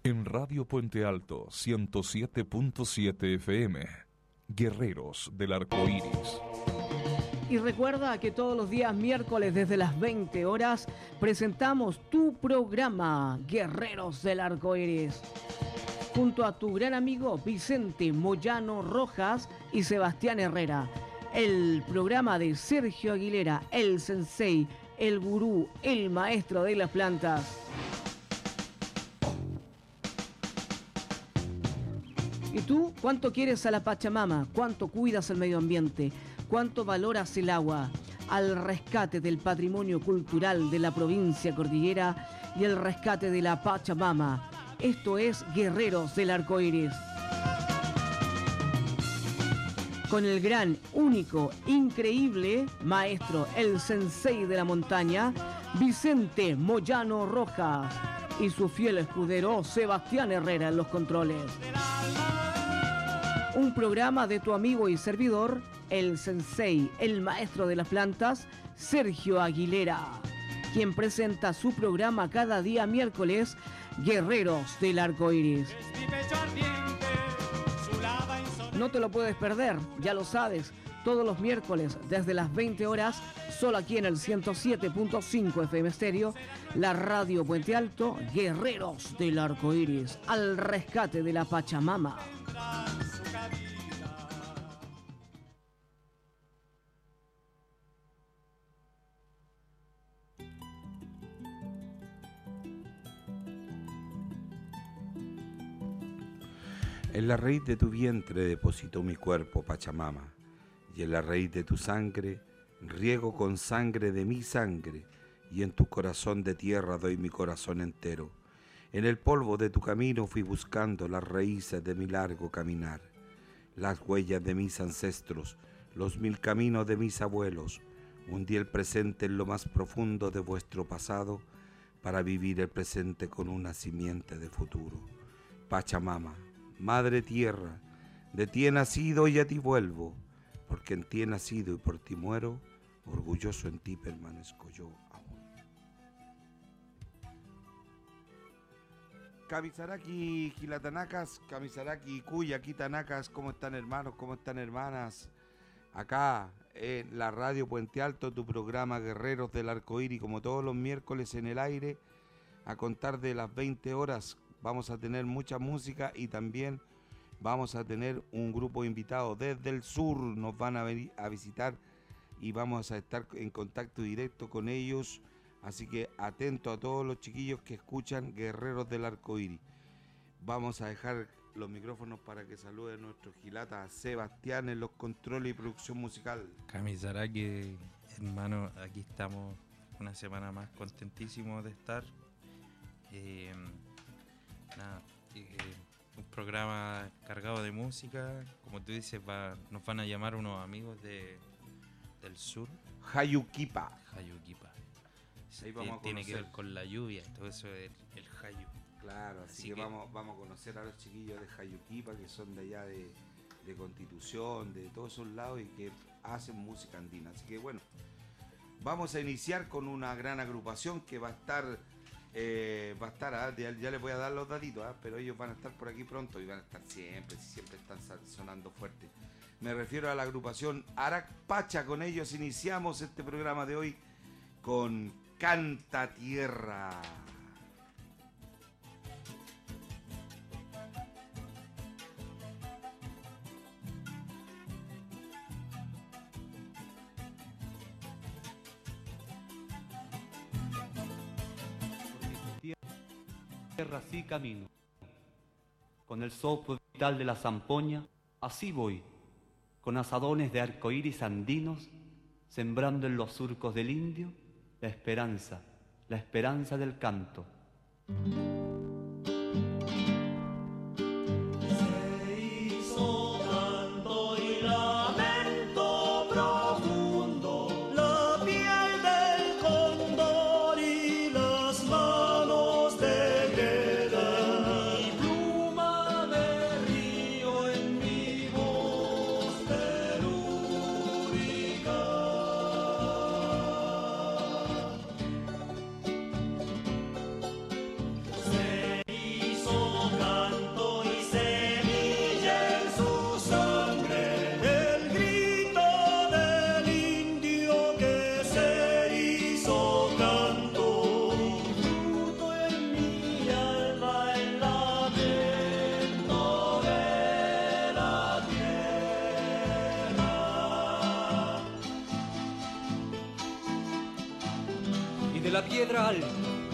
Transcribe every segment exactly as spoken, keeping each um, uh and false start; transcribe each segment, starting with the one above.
En Radio Puente Alto, ciento siete punto siete F M, Guerreros del Arco Iris. Y recuerda que todos los días miércoles desde las veinte horas presentamos tu programa Guerreros del Arco Iris, junto a tu gran amigo Vicente Moyano Rojas y Sebastián Herrera. El programa de Sergio Aguilera, el sensei, el gurú, el maestro de las plantas. ¿Y tú cuánto quieres a la Pachamama? ¿Cuánto cuidas el medio ambiente? ¿Cuánto valoras el agua? Al rescate del patrimonio cultural de la provincia cordillera y el rescate de la Pachamama. Esto es Guerreros del Arco Iris. Con el gran, único, increíble maestro, el sensei de la montaña, Vicente Moyano Rojas, y su fiel escudero Sebastián Herrera en los controles. Un programa de tu amigo y servidor, el sensei, el maestro de las plantas, Sergio Aguilera, quien presenta su programa cada día miércoles, Guerreros del Arco Iris. No te lo puedes perder, ya lo sabes, todos los miércoles desde las veinte horas, solo aquí en el ciento siete punto cinco F M Stereo, la Radio Puente Alto, Guerreros del Arco Iris, al rescate de la Pachamama. En la raíz de tu vientre depositó mi cuerpo, Pachamama, y en la raíz de tu sangre riego con sangre de mi sangre, y en tu corazón de tierra doy mi corazón entero. En el polvo de tu camino fui buscando las raíces de mi largo caminar, las huellas de mis ancestros, los mil caminos de mis abuelos. Hundí el presente en lo más profundo de vuestro pasado para vivir el presente con una simiente de futuro. Pachamama, Madre Tierra, de ti he nacido y a ti vuelvo, porque en ti he nacido y por ti muero, orgulloso en ti permanezco yo aún. Kamisaraki, Gilatanacas, Kamisaraki, Cuya, Tanacas, ¿cómo están hermanos? ¿Cómo están hermanas? Acá en la Radio Puente Alto, tu programa Guerreros del Arco Iris, como todos los miércoles en el aire, a contar de las veinte horas. Vamos a tener mucha música y también vamos a tener un grupo invitado desde el sur. Nos van a venir a visitar y vamos a estar en contacto directo con ellos. Así que atento a todos los chiquillos que escuchan Guerreros del Arco Iris. Vamos a dejar los micrófonos para que salude nuestro gilata Sebastián en los controles y producción musical. Kamisaraki, hermano, aquí estamos una semana más, contentísimos de estar. Eh, Nada, eh, un programa cargado de música, como tú dices, va, nos van a llamar unos amigos de, del sur. Jayuquipa. Jayuquipa. Ahí vamos a tiene conocer. que ver con la lluvia, todo eso es el, el Jayu. Claro, así, así que, que vamos, vamos a conocer a los chiquillos de Jayuquipa, que son de allá de, de Constitución, de todos esos lados y que hacen música andina. Así que bueno, vamos a iniciar con una gran agrupación que va a estar... Eh, va a estar, ¿eh? ya, ya les voy a dar los datitos, ¿eh? Pero ellos van a estar por aquí pronto y van a estar siempre, siempre están sonando fuerte. Me refiero a la agrupación Arac Pacha, con ellos iniciamos este programa de hoy con Canta Tierra. Tierra así camino, con el soplo vital de la zampoña, así voy, con asadones de arcoíris andinos, sembrando en los surcos del indio la esperanza, la esperanza del canto. Se desde la piedra alta,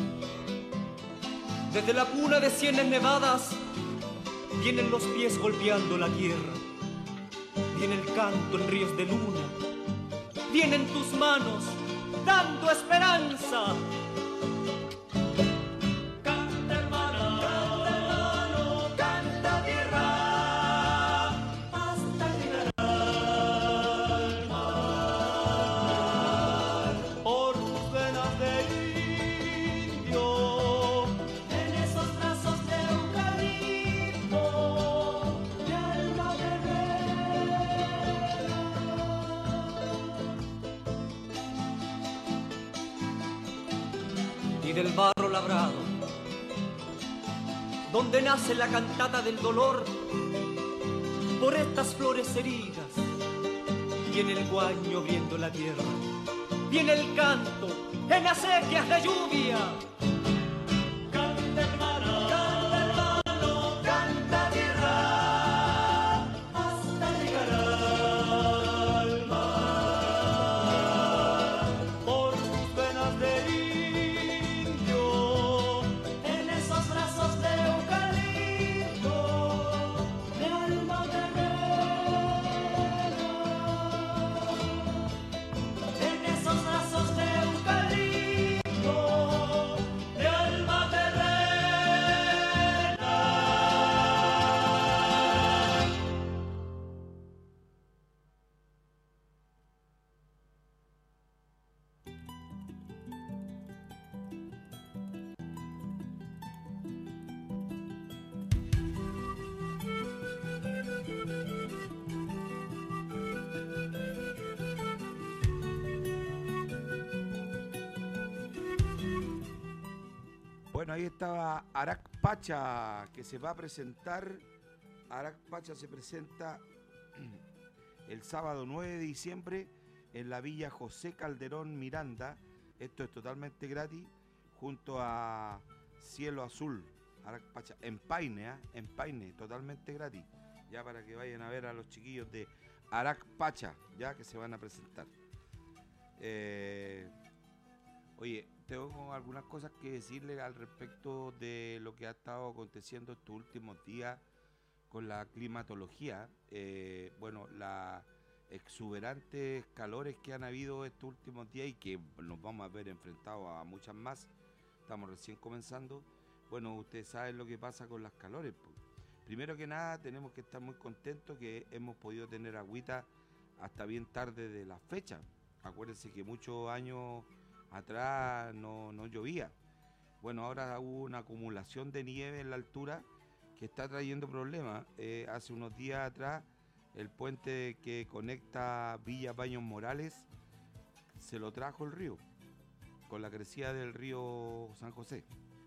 desde la cuna de sienes nevadas, vienen los pies golpeando la tierra, viene el canto en ríos de luna, vienen tus manos dando esperanza. Canta hermana, canta hermano, canta tierra, hasta llegar al mar. Por tus venas de indio, en esos brazos de eucalipto, de alma guerrera. Y del barro labrado, donde nace la cantata del dolor, por estas flores heridas, viene el guaño viendo la tierra, viene el canto en acequias de lluvia. Canta hermana, canta hermano, canta tierra, hasta llegar al mar. Por tus venas de indio, en esos brazos de eucalipto, de alma guerrera, en esos brazos de eucalipto, de alma guerrera. Bueno, ahí estaba Arac Pacha, que se va a presentar. Arac Pacha se presenta el sábado nueve de diciembre en la Villa José Calderón Miranda. Esto es totalmente gratis, junto a Cielo Azul. Arac Pacha, en Paine, ¿eh? En Paine, totalmente gratis. Ya para que vayan a ver a los chiquillos de Arac Pacha, ya que se van a presentar. Eh, oye, tengo algunas cosas que decirle al respecto de lo que ha estado aconteciendo estos últimos días con la climatología. Eh, bueno, las exuberantes calores que han habido estos últimos días y que nos vamos a ver enfrentados a muchas más. Estamos recién comenzando. Bueno, ustedes saben lo que pasa con las calores. Primero que nada, tenemos que estar muy contentos que hemos podido tener agüita hasta bien tarde de la fecha. Acuérdense que muchos años atrás no, no llovía. Bueno, ahora hubo una acumulación de nieve en la altura que está trayendo problemas. Eh, hace unos días atrás, el puente que conecta Villa Baños Morales se lo trajo el río, con la crecida del río San José.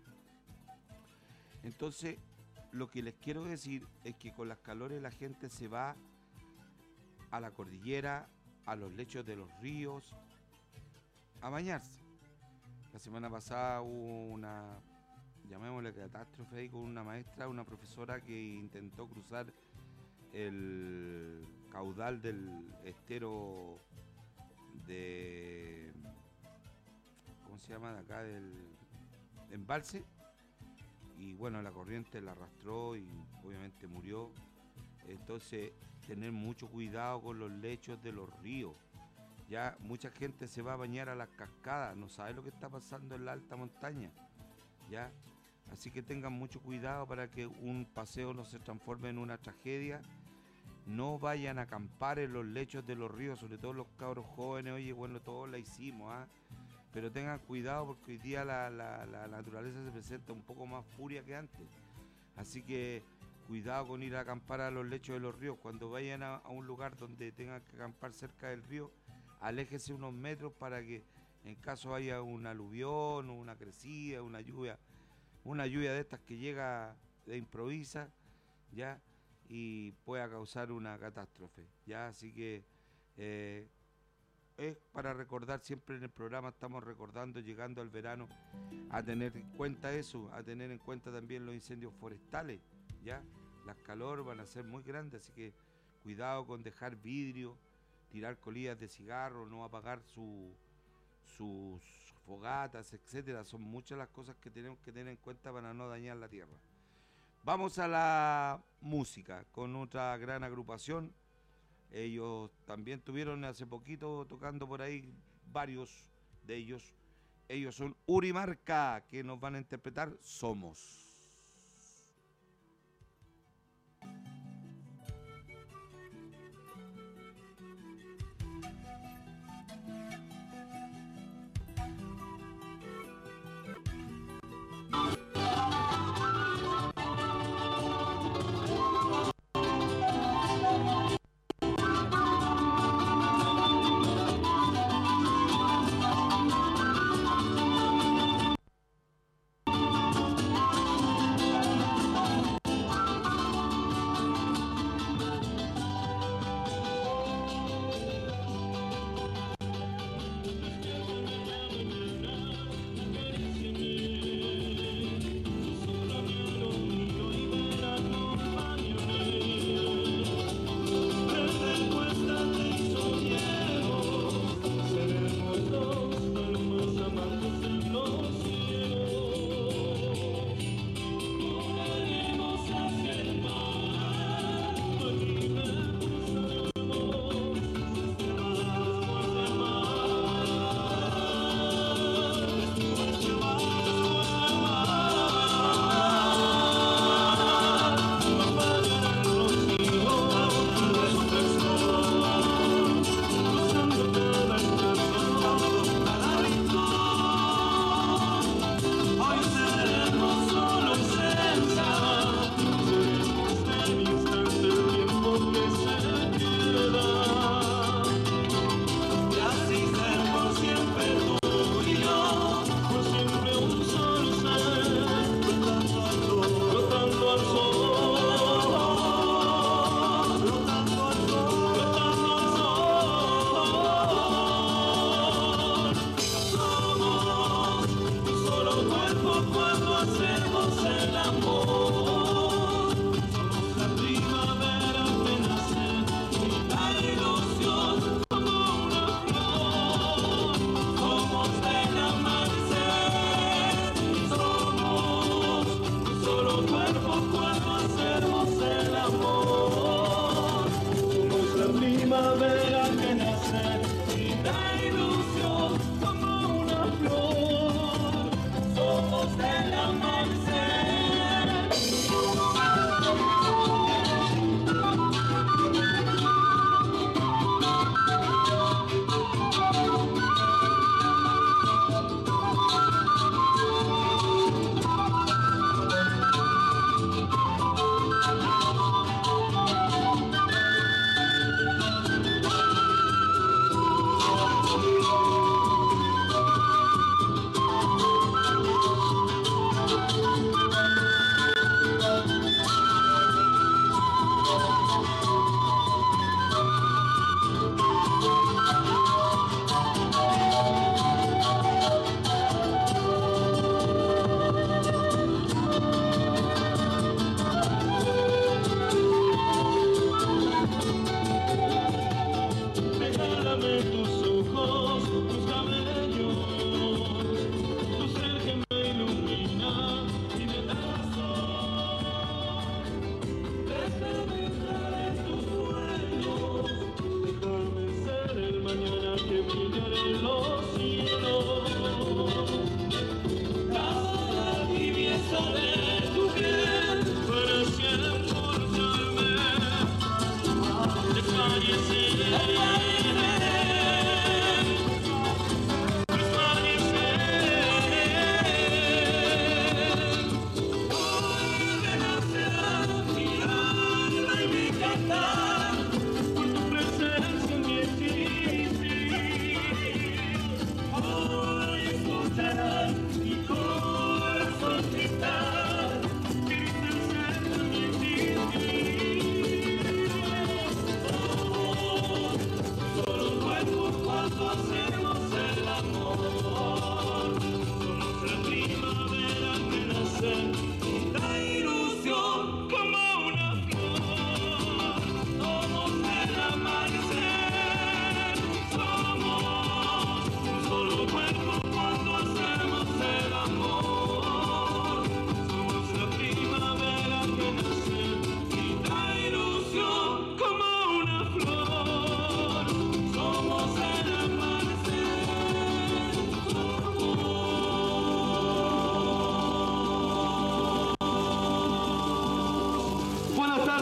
Entonces, lo que les quiero decir es que con las calores la gente se va a la cordillera, a los lechos de los ríos, a bañarse. La semana pasada hubo una, llamémosle catástrofe ahí, con una maestra, una profesora que intentó cruzar el caudal del estero de, ¿cómo se llama? De acá del embalse, y bueno, la corriente la arrastró y obviamente murió. Entonces, tener mucho cuidado con los lechos de los ríos. Ya mucha gente se va a bañar a las cascadas, no sabe lo que está pasando en la alta montaña, ya. Así que tengan mucho cuidado para que un paseo no se transforme en una tragedia. No vayan a acampar en los lechos de los ríos, sobre todo los cabros jóvenes. Oye, bueno, todos la hicimos, ¿ah? Pero tengan cuidado porque hoy día la, la, la naturaleza se presenta un poco más furia que antes. Así que cuidado con ir a acampar a los lechos de los ríos. Cuando vayan a, a un lugar donde tengan que acampar cerca del río, aléjese unos metros para que en caso haya un aluvión, una crecida, una lluvia, una lluvia de estas que llega de improvisa, ya, y pueda causar una catástrofe, ya. Así que eh, es para recordar, siempre en el programa estamos recordando, llegando al verano, a tener en cuenta eso, a tener en cuenta también los incendios forestales, ya. Las calor van a ser muy grandes, así que cuidado con dejar vidrio, tirar colillas de cigarro, no apagar su, sus fogatas, etcétera. Son muchas las cosas que tenemos que tener en cuenta para no dañar la tierra. Vamos a la música con otra gran agrupación. Ellos también tuvieron hace poquito tocando por ahí, varios de ellos. Ellos son Urimarca, que nos van a interpretar Somos. Somos el amanecer.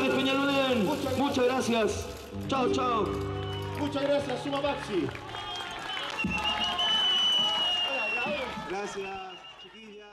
González Peñaludén. Muchas, Muchas gracias. Chao, chao. Muchas gracias, Suma Maxi. Gracias, chiquillas.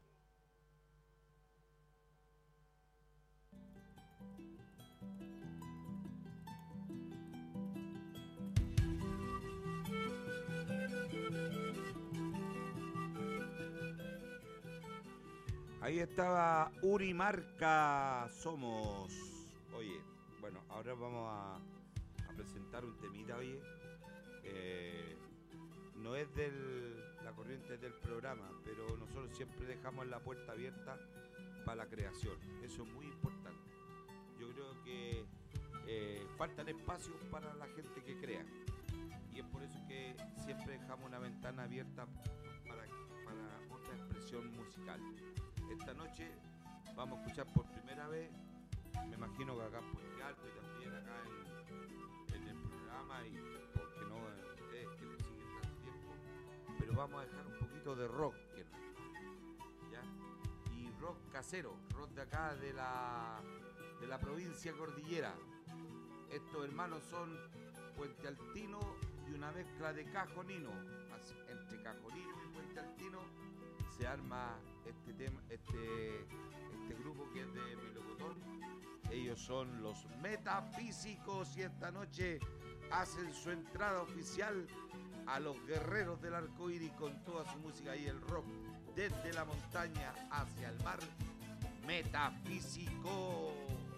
Ahí estaba Urimarca Somos. Oye, bueno, ahora vamos a, a presentar un temita, oye. Eh, no es de la corriente del programa, pero nosotros siempre dejamos la puerta abierta para la creación. Eso es muy importante. Yo creo que eh, faltan espacios para la gente que crea. Y es por eso que siempre dejamos una ventana abierta para, para otra expresión musical. Esta noche vamos a escuchar por primera vez, me imagino que acá en Puente Alto y también acá en, en el programa, y porque no ustedes que nos siguen tanto tiempo, pero vamos a dejar un poquito de rock, que no, ¿ya? Y rock casero, rock de acá de la, de la provincia cordillera. Estos hermanos son Puente Altino y una mezcla de cajonino, así, entre cajonino y Puente Altino se arma este tema, este, este grupo que es de Melocotón. Ellos son los Metafísicos y esta noche hacen su entrada oficial a los Guerreros del Arcoíris con toda su música y el rock desde la montaña hacia el mar. Metafísicos.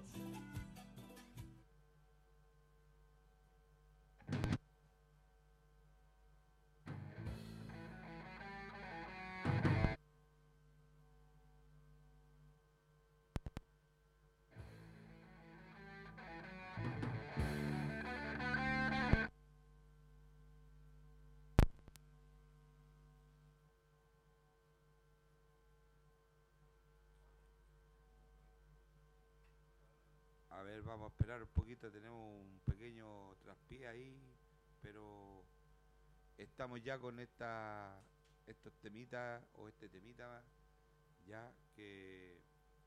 A ver, vamos a esperar un poquito, tenemos un pequeño traspié ahí, pero estamos ya con esta estos temitas, o este temita, ya que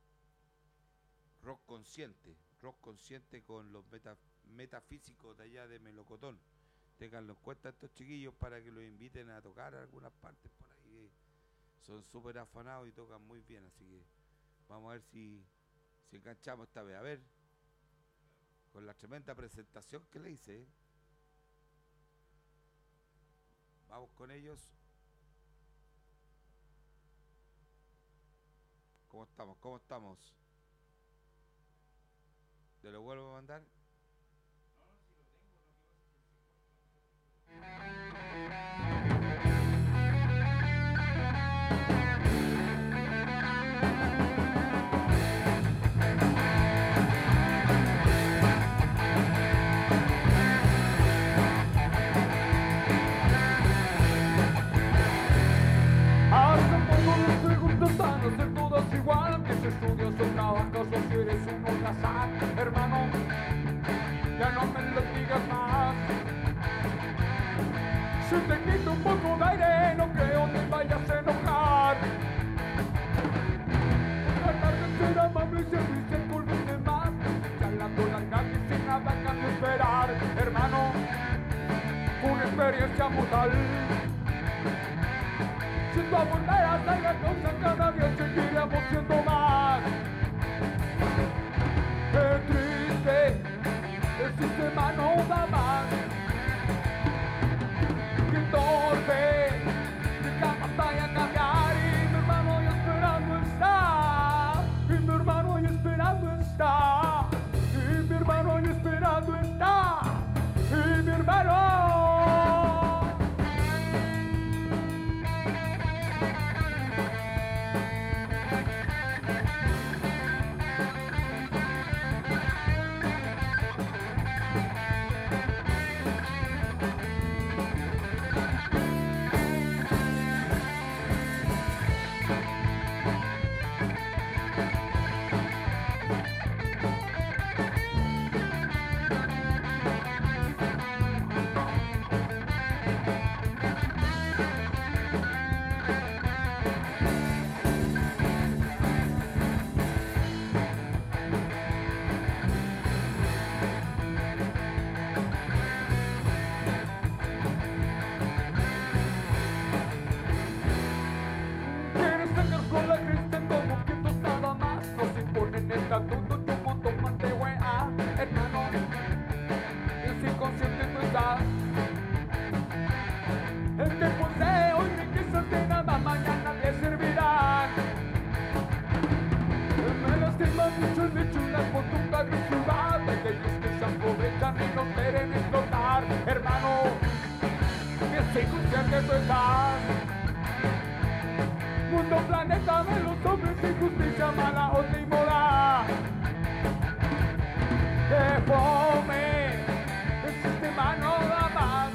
rock consciente, rock consciente con los meta, metafísicos de allá de Melocotón. Ténganlo en cuenta estos chiquillos para que los inviten a tocar a algunas partes por ahí. Son súper afanados y tocan muy bien, así que vamos a ver si, si enganchamos esta vez. A ver, con la tremenda presentación que le hice, ¿eh? Vamos con ellos. ¿Cómo estamos? ¿Cómo estamos? ¿Te lo vuelvo a mandar? Ser todos igual, mis estudios o trabajos o si eres un holgazán, hermano, ya no me lo digas más. Si te quito un poco de aire, no creo te vayas a enojar. Tratar de ser amable y servirse el culpable más, charlando la calle sin nada que cambio esperar, hermano, una experiencia mortal. Si tu abundancia salga cosa, cada día seguiremos siendo más. Qué triste, el sistema no da más. Qué torpe, la batalla a cambiar. Y mi hermano ya esperando está. Y mi hermano ya esperando está. Y mi hermano ya esperando está. Y mi hermano. planeta de los hombres sin justicia, mala otra y moral. Que fome, el sistema no da más.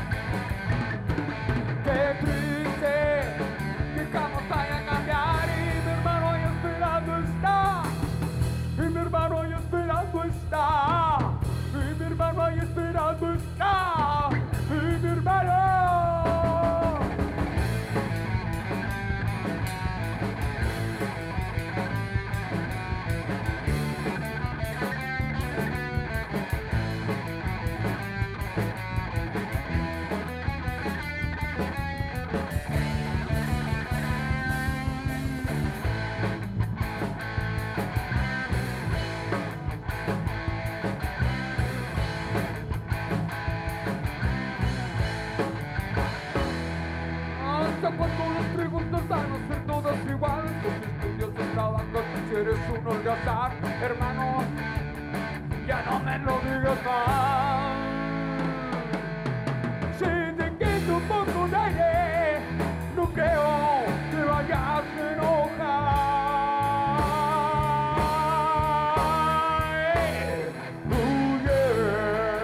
Qué triste, que campos vaya a cambiar y mi hermano ahí esperando está. Y mi hermano ahí esperando está. Y mi hermano ahí esperando está. Y mi hermano. Cuando los preguntas van a ser todas iguales, tus estudios de trabajo, si eres un holgazán, hermano, ya no me lo digas más. Si te quito un poco de aire, no creo que vayas a enojar. Oh, yeah.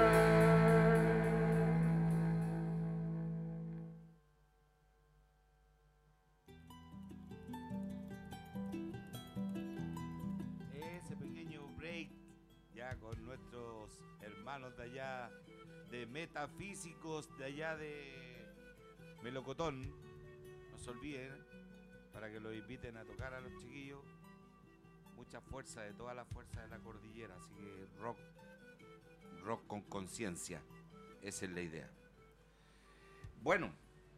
Con nuestros hermanos de allá, de metafísicos de allá de Melocotón. No se olviden, para que los inviten a tocar a los chiquillos. Mucha fuerza, de toda la fuerza de la cordillera, así que rock, rock con conciencia, esa es la idea. Bueno,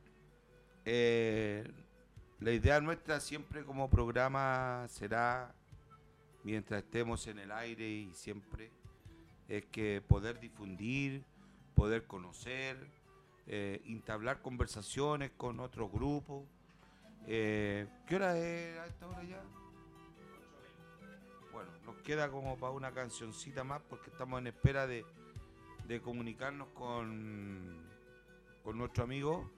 eh, la idea nuestra siempre como programa será, mientras estemos en el aire y siempre, es que poder difundir, poder conocer, eh, entablar conversaciones con otros grupos. Eh, ¿Qué hora es a esta hora ya? Bueno, nos queda como para una cancioncita más porque estamos en espera de, de comunicarnos con, con nuestro amigo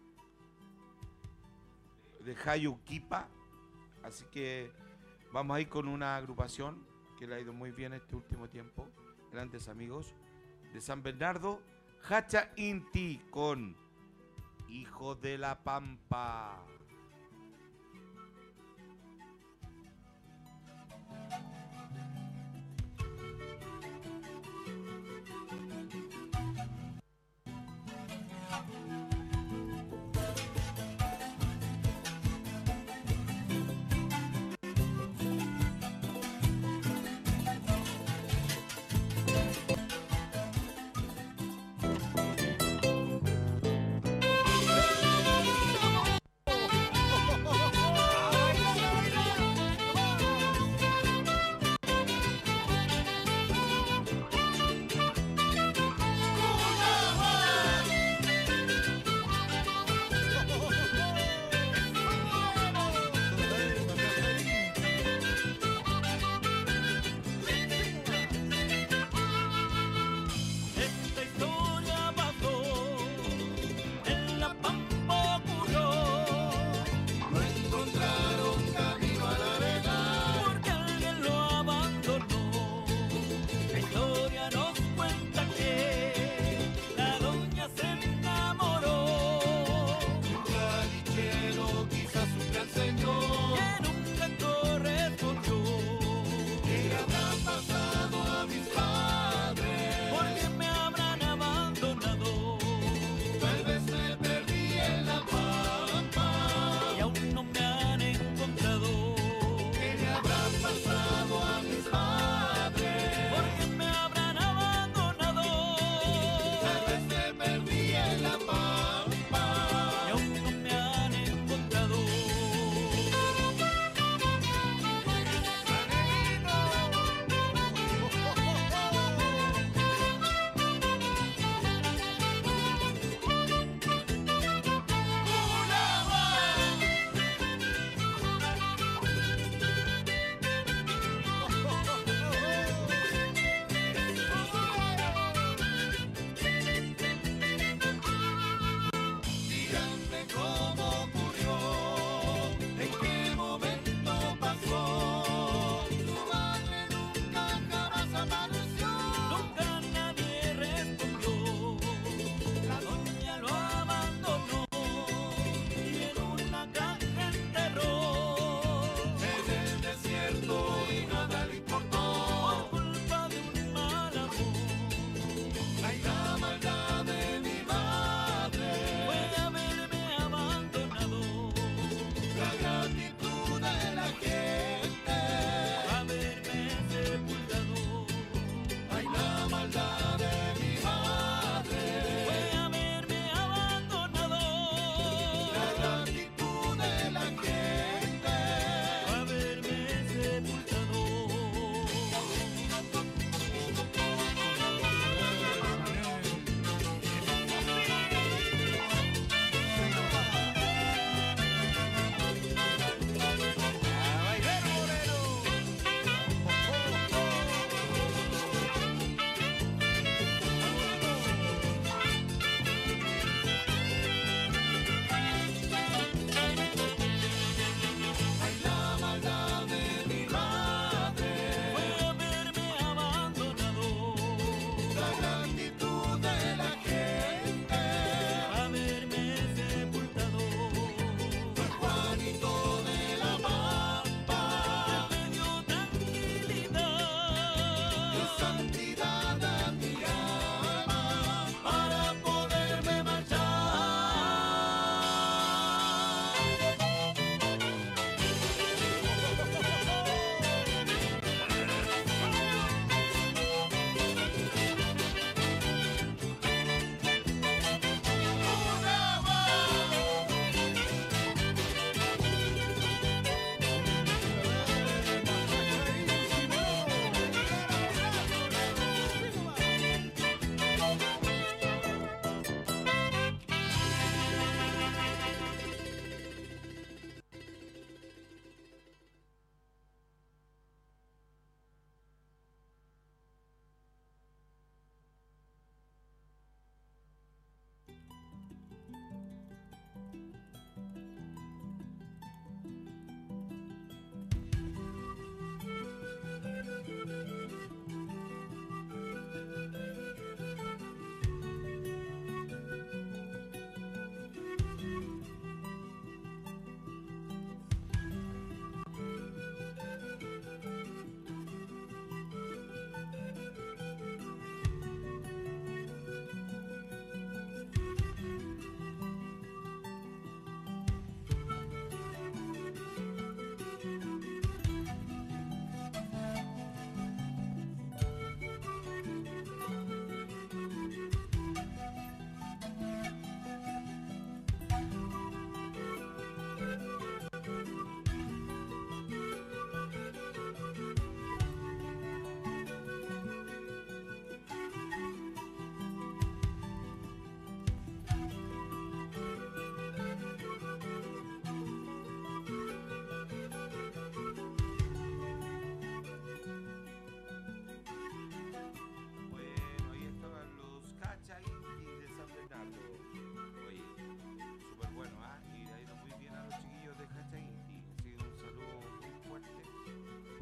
de Hayu Kipa. Así que vamos a ir con una agrupación que le ha ido muy bien este último tiempo. Grandes amigos de San Bernardo, Hacha Inti con Hijo de la Pampa.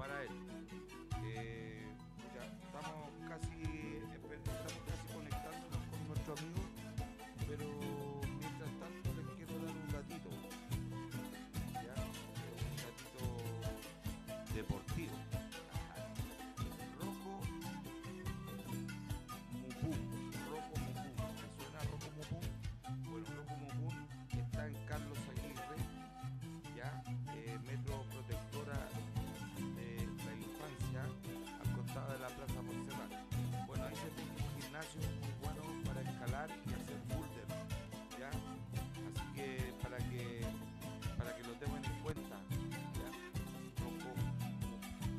para él. Eh, ya estamos casi, estamos casi conectándonos con nuestro amigo, pero mientras tanto les quiero dar un datito, ya, un datito deportivo. Rojo Mupum, Rojo Mupum, ¿me suena Rojo Mupum? Bueno, Rojo Mupum está en Carlos Aguirre, ya, eh, metro protectora de la infancia, al costado de la Plaza Montserrat. Bueno, ahí se tiene un gimnasio muy bueno para escalar y hacer boulder, ya, así que para que para que lo tengan en cuenta, ya, Rojo Mupum.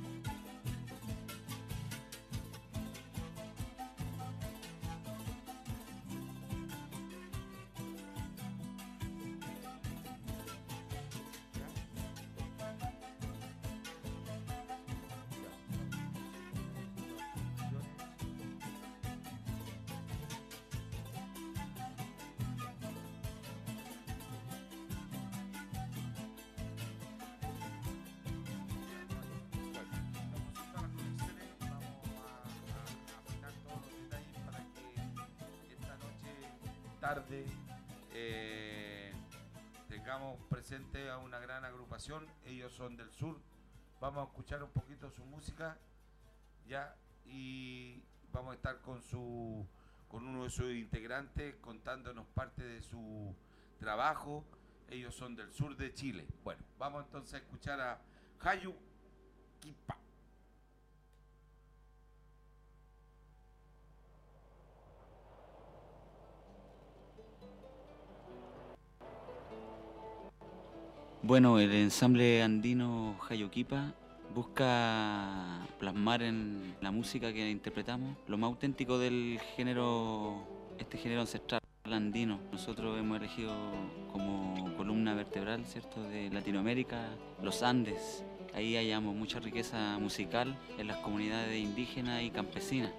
Tarde eh, tengamos presente a una gran agrupación. Ellos son del sur. Vamos a escuchar un poquito su música ya, y vamos a estar con su con uno de sus integrantes contándonos parte de su trabajo. Ellos son del sur de Chile. Bueno, vamos entonces a escuchar a Hayu Kipa. Bueno, el ensamble andino Hayoquipa busca plasmar en la música que interpretamos lo más auténtico del género, este género ancestral andino. Nosotros hemos elegido como columna vertebral, ¿cierto?, de Latinoamérica, los Andes. Ahí hallamos mucha riqueza musical en las comunidades indígenas y campesinas.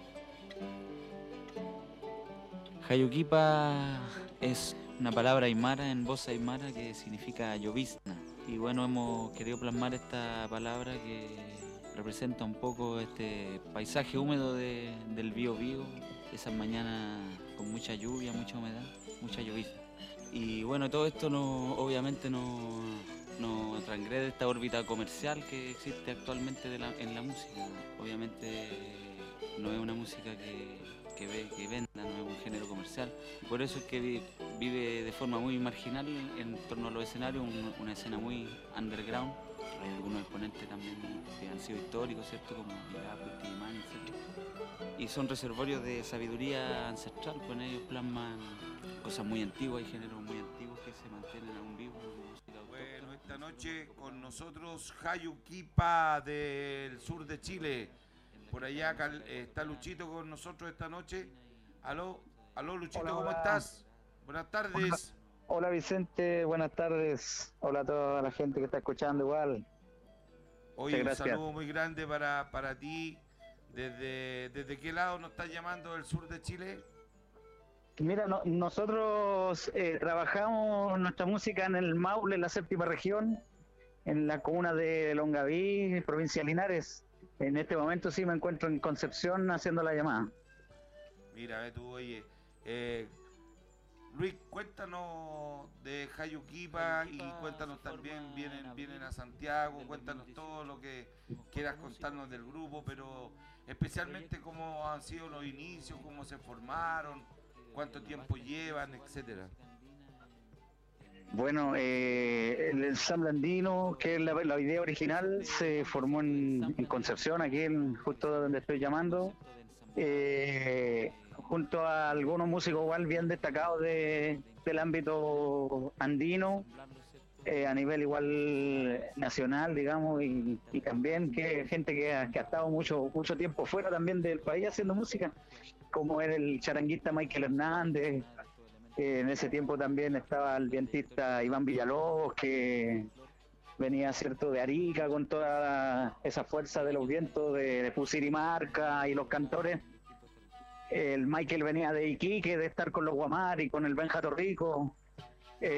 Hayoquipa es una palabra aymara en voz aymara que significa llovizna. Y bueno, hemos querido plasmar esta palabra que representa un poco este paisaje húmedo de, del Biobío, esas mañanas con mucha lluvia, mucha humedad, mucha llovizna. Y bueno, todo esto no, obviamente no, no transgrede esta órbita comercial que existe actualmente de la, en la música. Obviamente no es una música que, que, ve, que venda, no es un género comercial. Y por eso es que vi, vive de forma muy marginal en torno a los escenarios, un, una escena muy underground. Hay algunos exponentes también que han sido históricos, ¿cierto?, como Irapu, Timán, etcétera. Y son reservorios de sabiduría ancestral, con ellos plasman cosas muy antiguas, hay géneros muy antiguos que se mantienen aún vivos. Bueno, esta noche con nosotros Hayoquipa del sur de Chile. Por allá está Luchito con nosotros esta noche. Aló, aló Luchito, hola, ¿cómo hola. estás? Buenas tardes. Hola. Hola Vicente, buenas tardes. Hola a toda la gente que está escuchando igual. Oye, un saludo muy grande para, para ti. ¿Desde, ¿Desde qué lado nos estás llamando del sur de Chile? Mira, no, nosotros eh, trabajamos nuestra música en el Maule, en la séptima región, en la comuna de Longaví, provincia de Linares. En este momento sí me encuentro en Concepción haciendo la llamada. Mira, ve tú, oye, eh, Luis, cuéntanos de Hayoquipa y cuéntanos también, vienen, vienen a Santiago, cuéntanos todo lo que quieras contarnos del grupo, pero especialmente cómo han sido los inicios, cómo se formaron, cuánto tiempo llevan, etcétera. Bueno, eh, el ensamble andino, que es la, la idea original, se formó en, en Concepción, aquí en, justo donde estoy llamando, eh, junto a algunos músicos igual bien destacados de, del ámbito andino, eh, a nivel igual nacional, digamos, y, y también que gente que ha, que ha estado mucho mucho tiempo fuera también del país haciendo música, como era el charanguista Michael Hernández. Eh, en ese tiempo también estaba el vientista Iván Villalobos, que venía, cierto, de Arica con toda esa fuerza de los vientos de, de Pusirimarca y los cantores. El Michael venía de Iquique, de estar con los Guamari, con el Benja Torrico.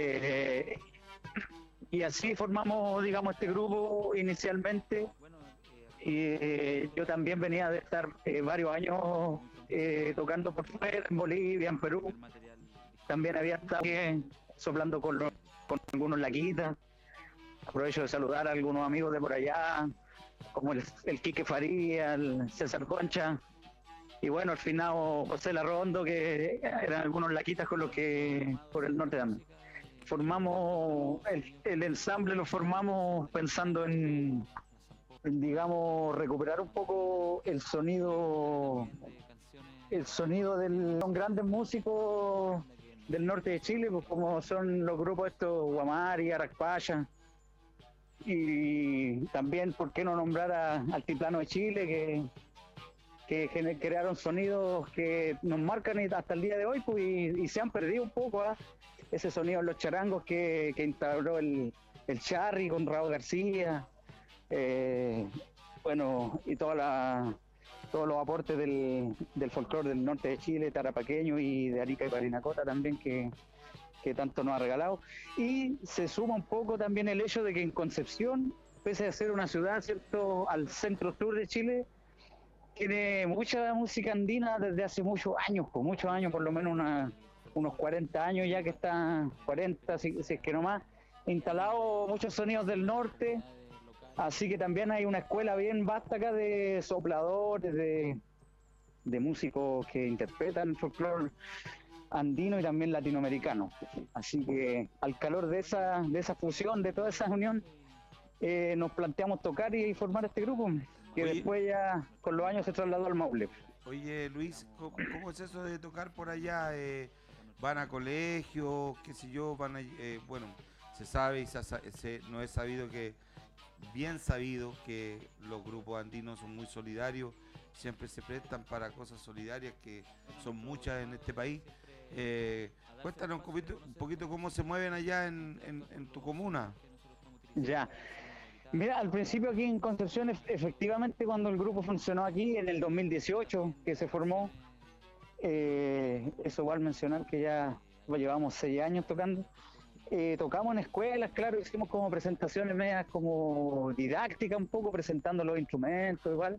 Eh, y así formamos, digamos, este grupo inicialmente. y eh, yo también venía de estar eh, varios años eh, tocando por fuera, en Bolivia, en Perú. También había estado aquí soplando con, los, con algunos laquitas. Aprovecho de saludar a algunos amigos de por allá, como el, el Quique Faría, el César Concha, y bueno, al final José Larrondo, que eran algunos laquitas con los que por el norte también. Formamos, el, el ensamble lo formamos pensando en, en, digamos, recuperar un poco el sonido, el sonido de los grandes músicos del norte de Chile, pues como son los grupos estos Guamari, Aracpaya, y también, ¿por qué no nombrar a Altiplano de Chile, que, que, que crearon sonidos que nos marcan hasta el día de hoy, pues, y, y se han perdido un poco, ¿eh? Ese sonido en los charangos que, que instauró el, el Charry con Raúl García, eh, bueno, y toda la, todos los aportes del, del folclore del norte de Chile, tarapaqueño y de Arica y Parinacota también, que que tanto nos ha regalado, y se suma un poco también el hecho de que en Concepción, pese a ser una ciudad, cierto, al centro sur de Chile, tiene mucha música andina desde hace muchos años, por muchos años, por lo menos una, unos cuarenta años ya que está, cuarenta si, si es que no más, instalado muchos sonidos del norte, así que también hay una escuela bien vasta acá de sopladores, de, de músicos que interpretan folclore andino y también latinoamericano. Así que al calor de esa de esa fusión, de toda esa unión, eh, nos planteamos tocar y formar este grupo, que Oye, después ya con los años se trasladó al Maule. Oye Luis, ¿cómo, cómo es eso de tocar por allá? Eh, ¿Van a colegios? ¿Qué sé yo? Van a, eh, bueno, se sabe y se, se, no es sabido que, bien sabido que los grupos andinos son muy solidarios, siempre se prestan para cosas solidarias que son muchas en este país. Eh, cuéntanos un poquito, un poquito cómo se mueven allá en, en, en tu comuna. Ya, mira, al principio aquí en Concepción, efectivamente cuando el grupo funcionó aquí en el dos mil dieciocho que se formó, eh, eso igual mencionar que ya lo llevamos seis años tocando, eh, tocamos en escuelas, claro, hicimos como presentaciones medias como didácticas un poco, presentando los instrumentos igual.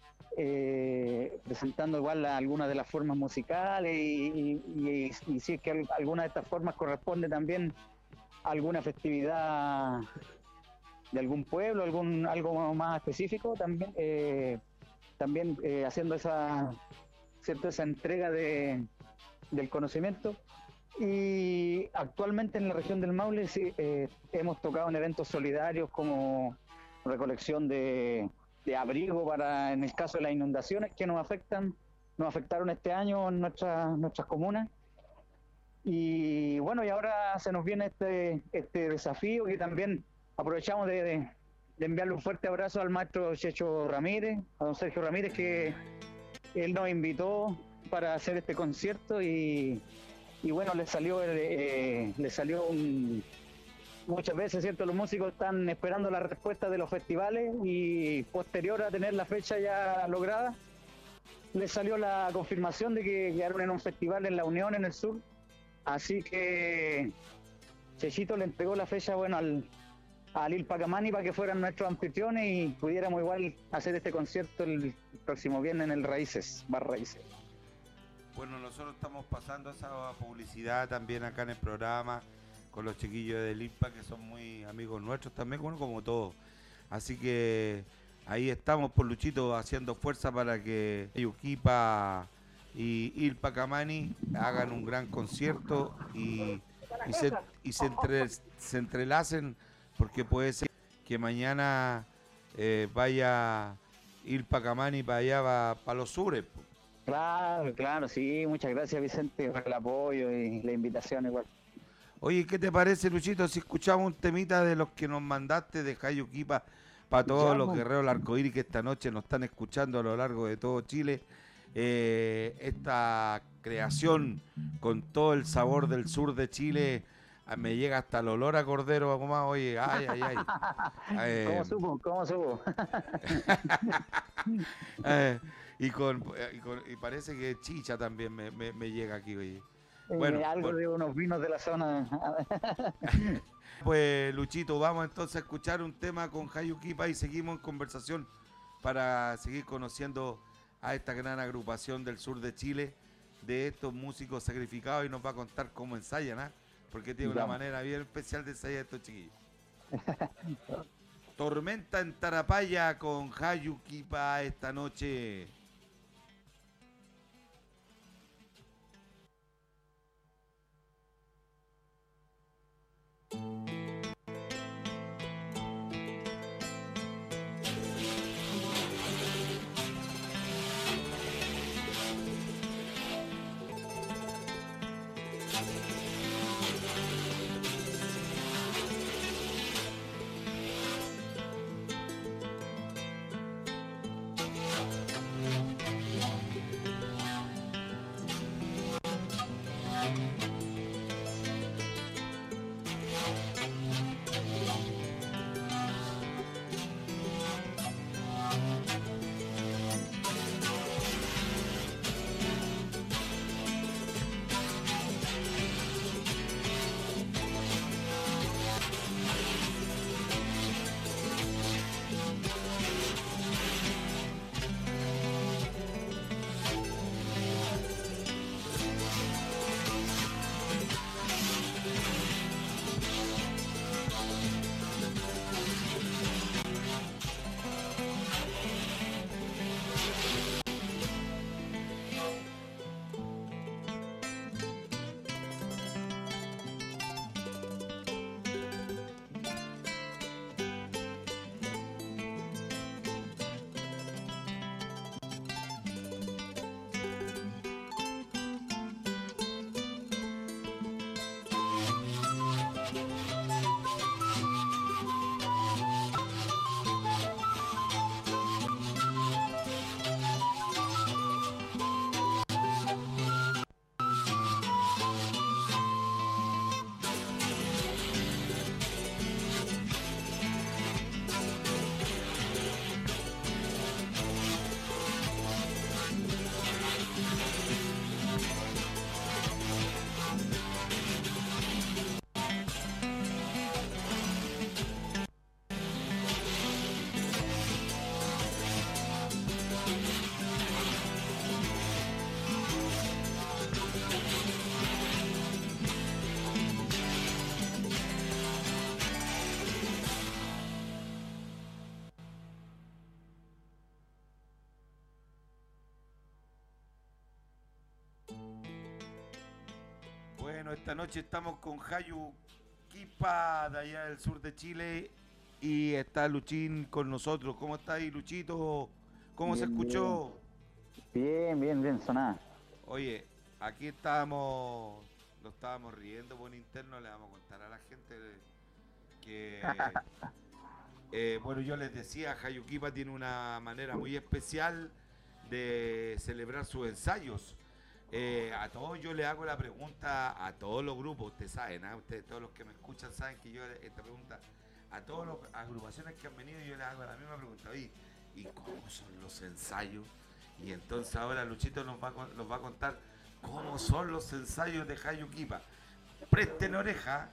Eh, presentando igual la, algunas de las formas musicales y, y, y, y si es que al, alguna de estas formas corresponde también a alguna festividad de algún pueblo, algún algo más específico, también eh, también eh, haciendo esa cierto esa entrega de, del conocimiento. Y actualmente en la región del Maule sí, eh, hemos tocado en eventos solidarios como recolección de de abrigo para, en el caso de las inundaciones que nos afectan, nos afectaron este año en nuestras nuestras comunas. Y bueno, y ahora se nos viene este este desafío que también aprovechamos de, de, de enviarle un fuerte abrazo al maestro Checho Ramírez, a don Sergio Ramírez, que él nos invitó para hacer este concierto y, y bueno, le salió eh, le salió un muchas veces, ¿cierto? Los músicos están esperando la respuesta de los festivales y posterior a tener la fecha ya lograda, les salió la confirmación de que quedaron en un festival en La Unión, en el sur. Así que Chechito le entregó la fecha, bueno, al, a Lil Pacamani para que fueran nuestros anfitriones y pudiéramos igual hacer este concierto el próximo viernes en el Raíces, Bar Raíces. Bueno, nosotros estamos pasando esa publicidad también acá en el programa, con los chiquillos de Limpa, que son muy amigos nuestros también, bueno, como todos. Así que ahí estamos por Luchito haciendo fuerza para que Yuquipa y Il Pacamani hagan un gran concierto y, y, se, y se, entre, se entrelacen, porque puede ser que mañana eh, vaya Il Pacamani para allá, para, para los sures. Claro, claro, sí, muchas gracias Vicente por el apoyo y la invitación igual. Oye, ¿qué te parece, Luchito, si escuchamos un temita de los que nos mandaste de Jayuquipa para todos ya, los guerreros del arcoíris que esta noche nos están escuchando a lo largo de todo Chile? Eh, esta creación con todo el sabor del sur de Chile, me llega hasta el olor a cordero, mamá. Oye, ay, ay, ay. Eh, ¿Cómo supo? ¿Cómo supo? eh, y, con, y, con, y parece que chicha también me, me, me llega aquí, oye. Bueno, eh, algo bueno. de unos vinos de la zona. Pues Luchito, vamos entonces a escuchar un tema con Jayuquipa y seguimos en conversación para seguir conociendo a esta gran agrupación del sur de Chile, de estos músicos sacrificados, y nos va a contar cómo ensayan, ¿eh? Porque tiene una manera bien especial de ensayar estos chiquillos. Tormenta en Tarapaya con Hayu Kipa esta noche. Bueno, esta noche estamos con Hayu Kipa de allá del sur de Chile y está Luchín con nosotros. ¿Cómo está ahí, Luchito? ¿Cómo bien, se escuchó? Bien, bien, bien, sonada. Oye, aquí estábamos, lo estábamos riendo por interno, le vamos a contar a la gente que... eh, bueno, yo les decía, Hayu Kipa tiene una manera muy especial de celebrar sus ensayos. Eh, a todos yo le hago la pregunta, a todos los grupos, ustedes saben, ¿eh? Ustedes, todos los que me escuchan saben que yo esta pregunta, a todas las agrupaciones que han venido yo les hago la misma pregunta. ¿Y, ¿y cómo son los ensayos? Y entonces ahora Luchito nos va, a, nos va a contar cómo son los ensayos de Hayu Kipa. Presten oreja.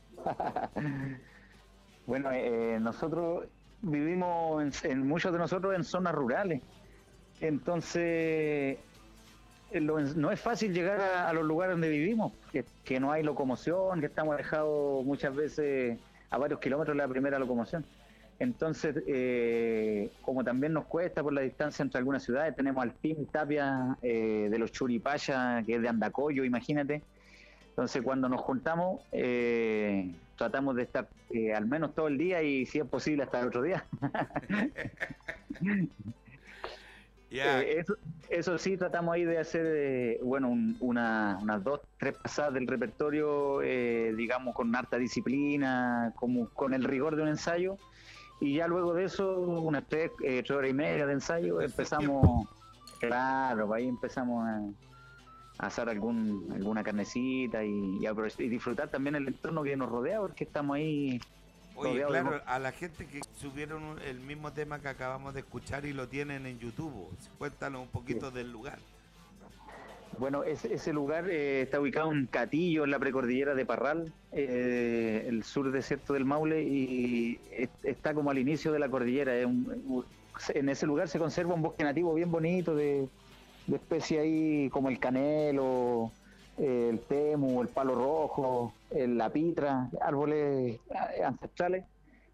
Bueno, eh, nosotros vivimos, en, en muchos de nosotros en zonas rurales, entonces... no es fácil llegar a, a los lugares donde vivimos, que, que no hay locomoción, que estamos alejados muchas veces a varios kilómetros de la primera locomoción. Entonces, eh, como también nos cuesta por la distancia entre algunas ciudades, tenemos al Team Tapia eh, de los Churipaya, que es de Andacoyo, imagínate. Entonces, cuando nos juntamos, eh, tratamos de estar eh, al menos todo el día y, si es posible, hasta el otro día. Yeah. Eh, eso, eso sí, tratamos ahí de hacer, eh, bueno, un, una, unas dos, tres pasadas del repertorio, eh, digamos, con harta disciplina, como con el rigor de un ensayo, y ya luego de eso, unas tres, eh, tres horas y media de ensayo, empezamos, claro, ahí empezamos a, a hacer algún, alguna carnecita y, y, a, y disfrutar también el entorno que nos rodea, porque estamos ahí... Oye, claro, de... a la gente que subieron el mismo tema que acabamos de escuchar y lo tienen en YouTube, cuéntanos un poquito sí. del lugar. Bueno, ese, ese lugar eh, está ubicado en Catillo, en la precordillera de Parral, eh, el sur desierto del Maule, y es, está como al inicio de la cordillera, es un, en ese lugar se conserva un bosque nativo bien bonito de, de especies ahí como el canelo, el temu, el palo rojo, la pitra, árboles ancestrales,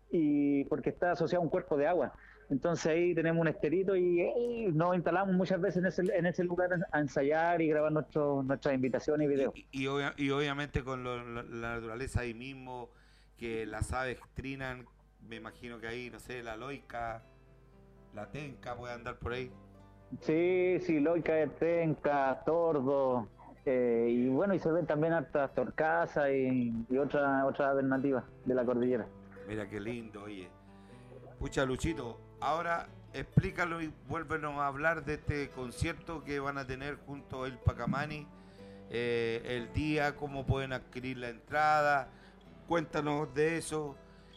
y porque está asociado a un cuerpo de agua. Entonces ahí tenemos un esterito y, y nos instalamos muchas veces en ese, en ese lugar a ensayar y grabar nuestro, nuestras invitaciones y videos. Y, y, obvia, y obviamente con lo, la, la naturaleza ahí mismo, que las aves trinan, me imagino que ahí, no sé, la loica, la tenca puede andar por ahí. Sí, sí, loica, tenca, tordo, eh, y bueno, y se ven también hartas torcasas y, y otras otra aves nativas de la cordillera. Mira qué lindo, oye. Pucha, Luchito, ahora explícalo y vuélvenos a hablar de este concierto que van a tener junto a El Pacamani, eh, el día, cómo pueden adquirir la entrada, cuéntanos de eso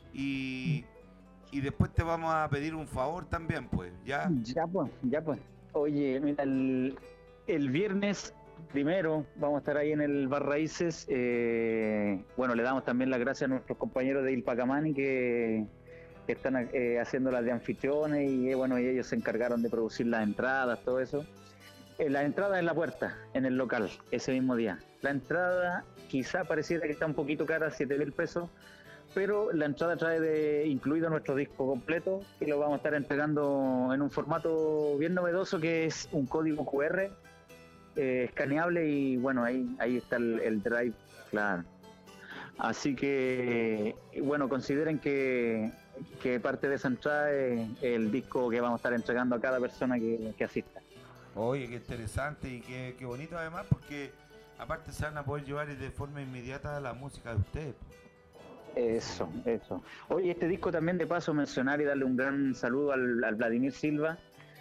y, y después te vamos a pedir un favor también, pues, ¿ya? Ya pues, ya pues. Oye, mira, el, el viernes primero vamos a estar ahí en el Bar Raíces, eh, bueno, le damos también las gracias a nuestros compañeros de El Pacamani que... que están eh, haciendo las de anfitriones y eh, bueno, y ellos se encargaron de producir las entradas, todo eso. Eh, la entrada en la puerta, en el local, ese mismo día. La entrada quizá pareciera que está un poquito cara, siete mil pesos, pero la entrada trae de incluido nuestro disco completo y lo vamos a estar entregando en un formato bien novedoso que es un código cu erre eh, escaneable y bueno, ahí, ahí está el, el drive, claro. Así que, bueno, consideren que, que parte de esa entrada es el disco que vamos a estar entregando a cada persona que, que asista. Oye, qué interesante y qué, qué bonito además, porque aparte se van a poder llevar de forma inmediata la música de ustedes. Eso, eso. Oye, este disco también de paso mencionar y darle un gran saludo al, al Vladimir Silva,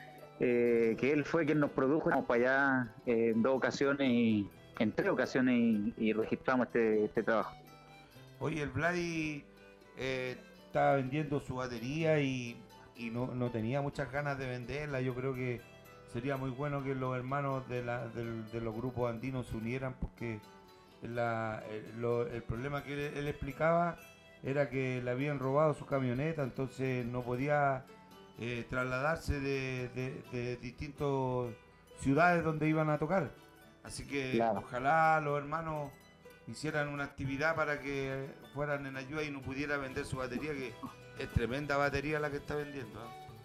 eh, que él fue quien nos produjo, vamos para allá eh, en dos ocasiones, y, en tres ocasiones y, y registramos este, este trabajo. Oye, el Vladi eh, estaba vendiendo su batería y, y no, no tenía muchas ganas de venderla. Yo creo que sería muy bueno que los hermanos de, la, de, de los grupos andinos se unieran, porque la, el, lo, el problema que él, él explicaba era que le habían robado su camioneta, entonces no podía eh, trasladarse de, de, de distintas ciudades donde iban a tocar. Así que claro, ojalá los hermanos hicieran una actividad para que fueran en ayuda y no pudiera vender su batería, que es tremenda batería la que está vendiendo,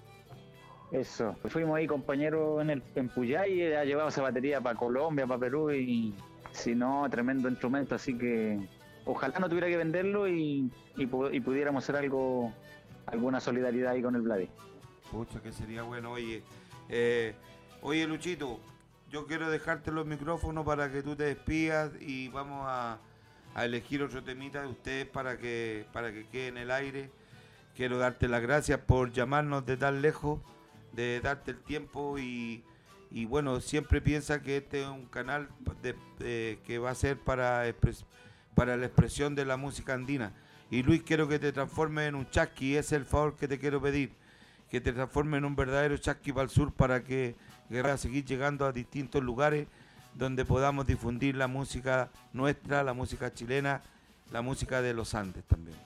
¿eh? Eso, fuimos ahí compañeros en el en Puyay, y ha llevado esa batería para Colombia, para Perú, y si no, tremendo instrumento, así que ojalá no tuviera que venderlo y, y, y pudiéramos hacer algo, alguna solidaridad ahí con el Vladi. Pucha, que sería bueno. Oye, eh, oye Luchito, yo quiero dejarte los micrófonos para que tú te despidas y vamos a, a elegir otro temita de ustedes para que, para que quede en el aire. Quiero darte las gracias por llamarnos de tan lejos, de darte el tiempo y, y bueno, siempre piensa que este es un canal de, de, que va a ser para, expres, para la expresión de la música andina. Y Luis, quiero que te transformes en un chasqui, ese es el favor que te quiero pedir, que te transformes en un verdadero chasqui para el sur, para que a seguir llegando a distintos lugares donde podamos difundir la música nuestra, la música chilena, la música de los Andes también.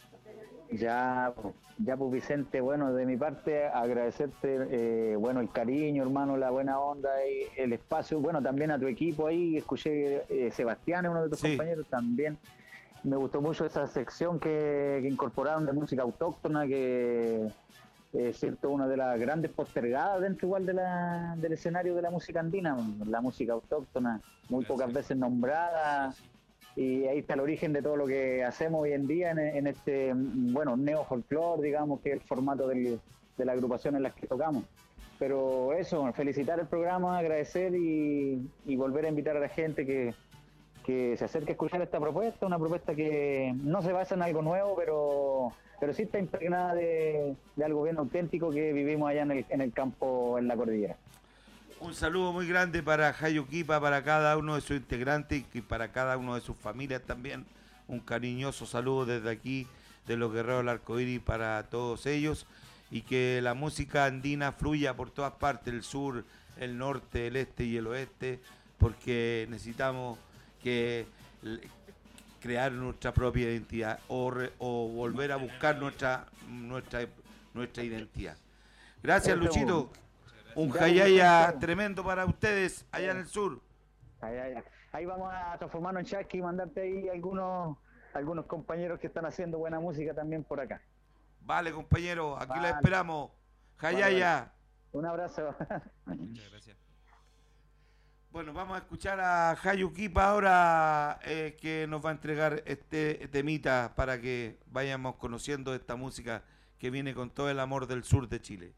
Ya, ya pues Vicente, bueno, de mi parte agradecerte, eh, bueno, el cariño, hermano, la buena onda y el espacio, bueno, también a tu equipo ahí, escuché eh, Sebastián, uno de tus sí. compañeros, también me gustó mucho esa sección que, que incorporaron de música autóctona, que es cierto, una de las grandes postergadas dentro igual de la, del escenario de la música andina, la música autóctona, muy Gracias. pocas veces nombrada, y ahí está el origen de todo lo que hacemos hoy en día en, en este, bueno, neo-folclore, digamos, que es el formato del, de la agrupación en la que tocamos. Pero eso, felicitar el programa, agradecer y, y volver a invitar a la gente que, que se acerque a escuchar esta propuesta, una propuesta que no se basa en algo nuevo, pero... pero sí está impregnada de, de algo bien auténtico que vivimos allá en el, en el campo, en la cordillera. Un saludo muy grande para Jayuquipa, para cada uno de sus integrantes y para cada uno de sus familias también. Un cariñoso saludo desde aquí, de los Guerreros del Arcoíris, para todos ellos. Y que la música andina fluya por todas partes, el sur, el norte, el este y el oeste, porque necesitamos que... crear nuestra propia identidad o, re, o volver a buscar nuestra, nuestra, nuestra identidad. Gracias, Este Luchito. Un Ya, jayaya muchachos. tremendo para ustedes allá en el sur. Ahí, ahí, ahí vamos a transformarnos en chasqui y mandarte ahí algunos, algunos compañeros que están haciendo buena música también por acá. Vale, compañero, aquí Vale. la esperamos. Jayaya. Vale, vale. Un abrazo. Muchas gracias. Bueno, vamos a escuchar a Jayu Kipa ahora, eh, que nos va a entregar este temita para que vayamos conociendo esta música que viene con todo el amor del sur de Chile.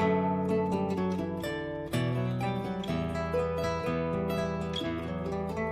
Thank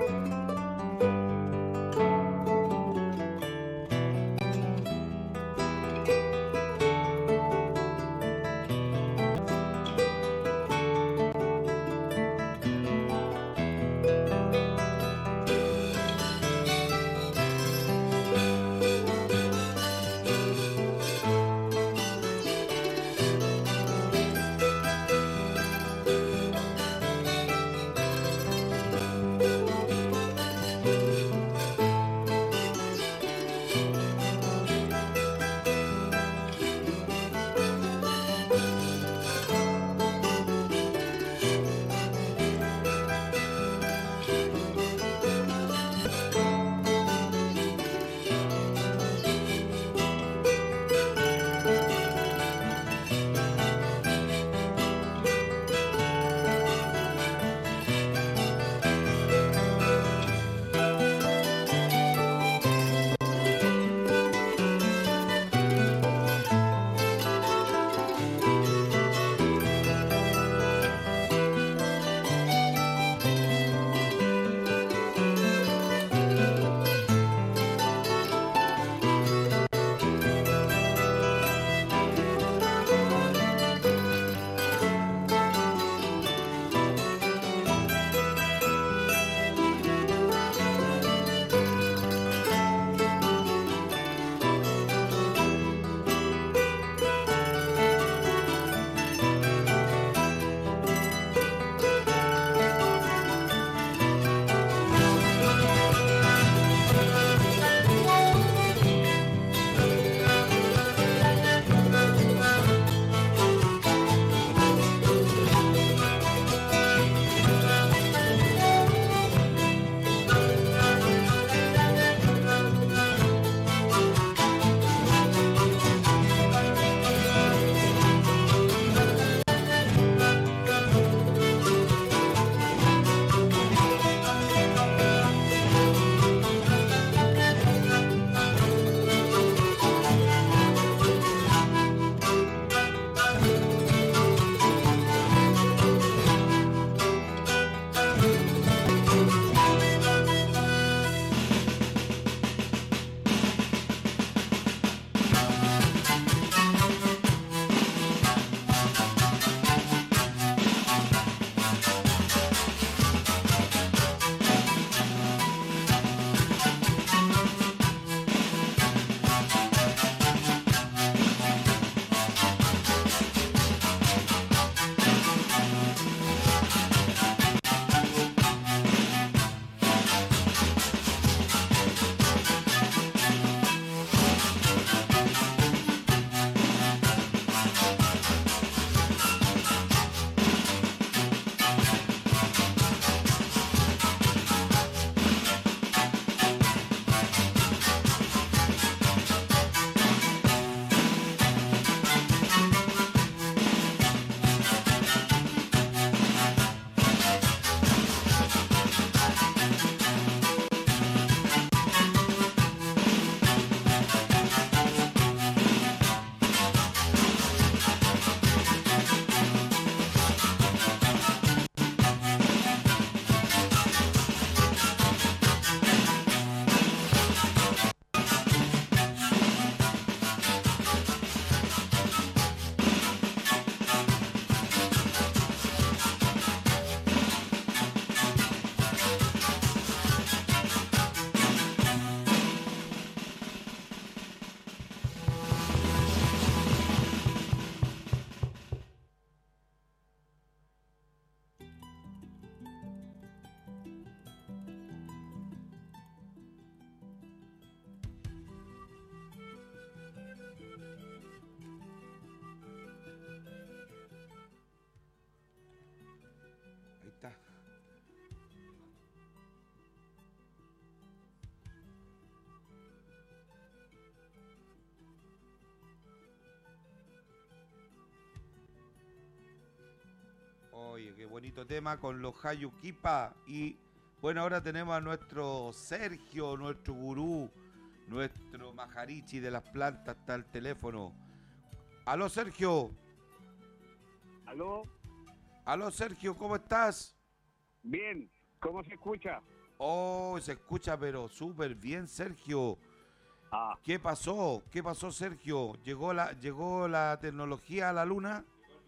Oye, qué bonito tema con los Hayukipa. Y bueno, ahora tenemos a nuestro Sergio, nuestro gurú, nuestro majarichi de las plantas, está el teléfono. Aló, Sergio. Aló. Aló, Sergio, ¿cómo estás? Bien, ¿cómo se escucha? Oh, se escucha pero súper bien, Sergio. Ah. ¿Qué pasó? ¿Qué pasó, Sergio? ¿Llegó la, llegó la tecnología a la luna?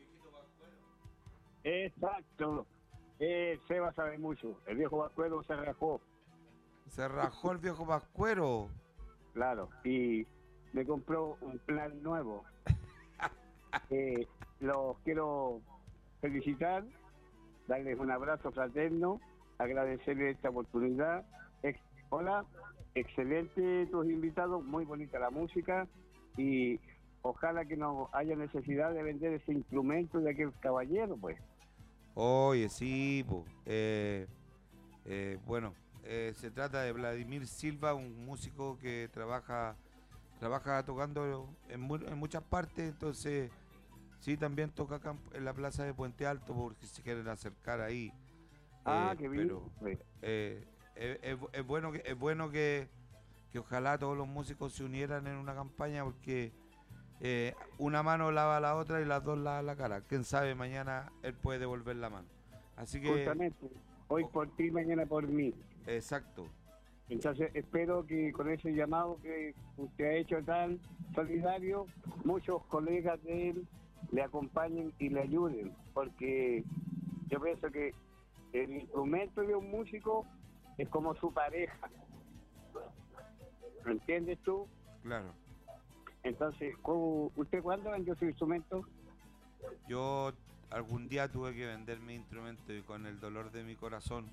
Exacto. Eh, Seba sabe mucho. El viejo Vascuero se rajó. Se rajó el viejo Vascuero. Claro, y me compró un plan nuevo. eh, los quiero felicitar, darles un abrazo fraterno, agradecerles esta oportunidad. Ex Hola, excelente tus invitados, muy bonita la música y ojalá que no haya necesidad de vender ese instrumento de aquel caballero, pues. Oye, sí, pues, eh, eh, bueno, eh, se trata de Vladimir Silva, un músico que trabaja trabaja tocando en, mu en muchas partes, entonces sí, también toca acá en la plaza de Puente Alto porque se quieren acercar ahí. Ah, eh, qué bien. Pero, eh, es, es, es bueno que es bueno que, que ojalá todos los músicos se unieran en una campaña porque eh, una mano lava la otra y las dos lavan la cara. Quién sabe, mañana él puede devolver la mano. Así que justamente, hoy por ti, mañana por mí. Exacto. Entonces espero que con ese llamado que usted ha hecho tan solidario, muchos colegas de él le acompañen y le ayuden, porque yo pienso que el instrumento de un músico es como su pareja. ¿Lo entiendes tú? Claro. Entonces, ¿cómo, ¿usted cuándo vendió su instrumento? Yo algún día tuve que vender mi instrumento y con el dolor de mi corazón,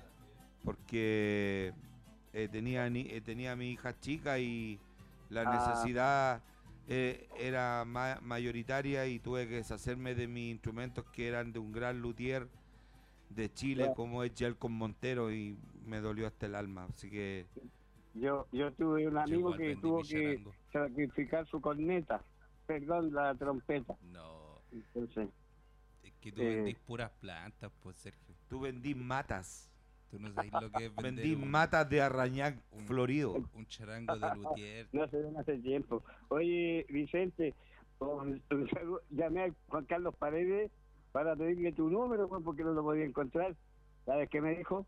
porque eh, tenía, ni, eh, tenía a mi hija chica y la Ah. necesidad eh, era ma mayoritaria y tuve que deshacerme de mis instrumentos que eran de un gran luthier de Chile, Ya. como es Yelcon Montero, y me dolió hasta el alma, así que Yo yo tuve un amigo igual que vendí tuvo mi que charango. sacrificar su corneta, perdón, la trompeta. No, Entonces, es que tú Eh. vendís puras plantas, pues, Sergio. tú vendí matas, Tú no sabes lo que es vender vendí un, matas de arrañac un- florido. un charango de luthier. no se ven hace tiempo. Oye, Vicente, con- llamé a Juan Carlos Paredes para pedirle tu número, pues, porque no lo podía encontrar. ¿Sabes qué me dijo?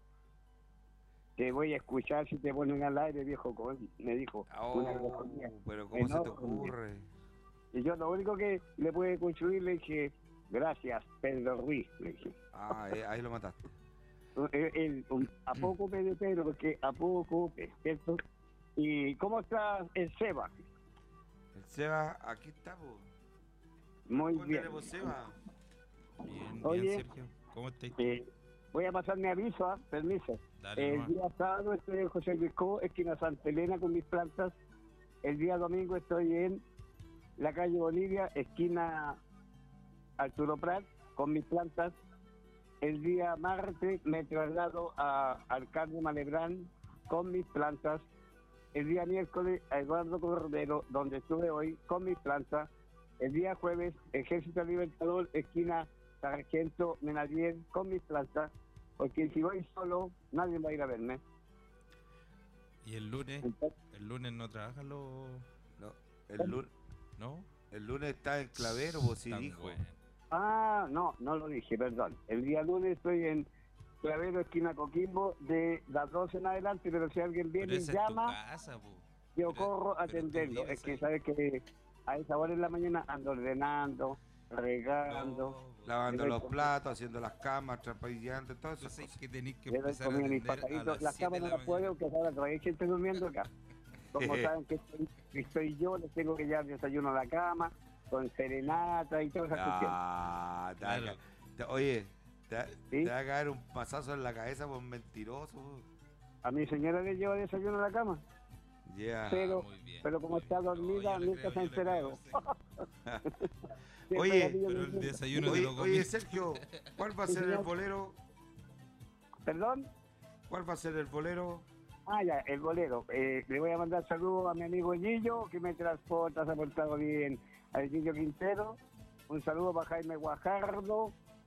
Te voy a escuchar si te ponen al aire, viejo. con- Me dijo. una Oh, grosería pero ¿cómo se te enorme. ocurre? Y yo lo único que le pude construir le dije, gracias, Pedro Ruiz. Le dije. Ah, eh, ahí lo mataste. El, el- un- a poco de Pedro, porque a poco, ¿cierto? ¿Y cómo está el Seba? El Seba, aquí está, po. Muy ¿Cómo bien. tenemos, Seba? Bien, Oye. bien, Sergio. ¿Cómo estás? Eh, voy a pasar mi aviso, ¿ah? Permiso. Dale El nomás. día sábado estoy en José Luis Co, esquina Santa Elena, con mis plantas. El día domingo estoy en la calle Bolivia, esquina Arturo Prat, con mis plantas. El día martes me traslado a Alcalde Malebrán con mis plantas. El día miércoles a Eduardo Cordero, donde estuve hoy, con mis plantas. El día jueves, Ejército Libertador, esquina Sargento Menadier, con mis plantas. Porque si voy solo, nadie va a ir a verme. ¿Y el lunes? ¿El lunes no trabajan los...? No, el, lunes, ¿No? el lunes está en Clavero, vos sí Tan dijo. bueno. Ah, no, no lo dije, perdón. El día lunes estoy en Clavero, esquina Coquimbo, de las doce en adelante, pero si alguien Pero viene y esa es tu llama, casa, po. yo pero- corro a pero tú atenderlo. vives Es que ahí. sabes que a esa hora en la mañana ando ordenando, regando. No, po. Lavando Le los doy platos, haciendo las camas, trapillantes, todo eso. Entonces que tenéis que Le doy empezar a comida a mis atender a pajaritos. las Las siete camas de no la las puedo, mañana. porque ahora todavía hay gente durmiendo acá. Como saben que estoy, que estoy yo, les tengo que llevar desayuno a la cama, con serenata y todas esas cuestiones. Ah, te va a Claro. ca- te- oye, te, va- ¿Sí? te va a caer un pasazo en la cabeza por mentiroso. A mi señora le llevo desayuno a la cama, Yeah. pero, muy bien, pero como muy está bien. No, dormida, yo le nunca creo, se ha yo le creo, enterado. Sergio. Oye, Siempre la pillo Pero el durmiendo. desayuno te Oye, lo oye, comí. Sergio, ¿cuál va a Sí, ser el señor. bolero? ¿Perdón? ¿Cuál va a ser el bolero? Ah, ya, el bolero. Eh, le voy a mandar saludos a mi amigo Gillo, que me transporta, se ha portado bien. Al Gillo Quintero. Un saludo para Jaime Guajardo.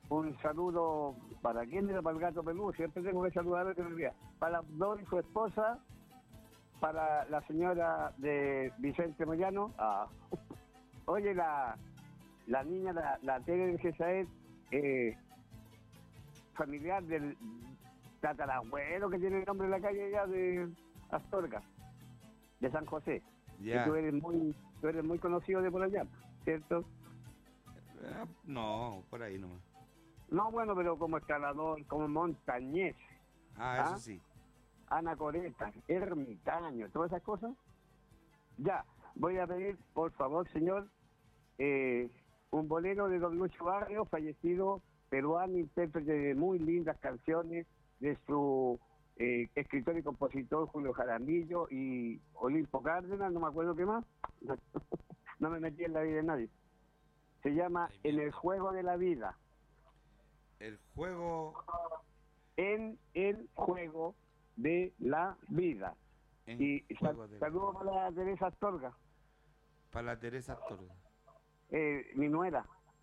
un saludo para quién era, para el gato peludo, siempre tengo que saludar que me olvida. Para Abdón y su esposa, para la señora de Vicente Moyano. Ah. Oye, la, la niña, la, la Tere de Gesael, eh, familiar del tatarabuelo que tiene el nombre de la calle allá de Astorga, de San José. Ya. Y tú eres muy, tú eres muy conocido de por allá, ¿cierto? Eh, No, por ahí nomás. No, bueno, pero como escalador, como montañés. Ah, eso sí. Anacoreta, ermitaño, todas esas cosas. Ya, voy a pedir, por favor, señor, eh, un bolero de don Lucho Barrio, fallecido peruano, intérprete de muy lindas canciones de su eh, escritor y compositor Julio Jaramillo y Olimpo Cárdenas, no me acuerdo qué más. No me metí en la vida de nadie. Se llama En el juego de la vida. El juego... En el juego de la vida. En Y sal, juego de... saludos para la Teresa Astorga, Para la Teresa Astorga. eh, mi nuera.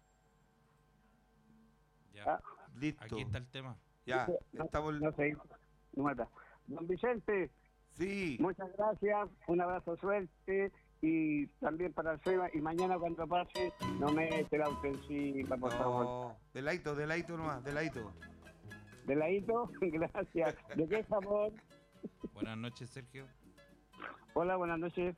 Ya. Ah, Listo. Aquí está el tema. Ya, no, estamos... no sé, nuera. Don Vicente, Sí. muchas gracias, un abrazo, suerte, y también para el Seba, y mañana cuando pase, no me eche la auto encima, por favor. No, de ladito, de ladito nomás, de ladito. ¿De ladito? Gracias. ¿De qué favor? Buenas noches, Sergio. Hola, buenas noches.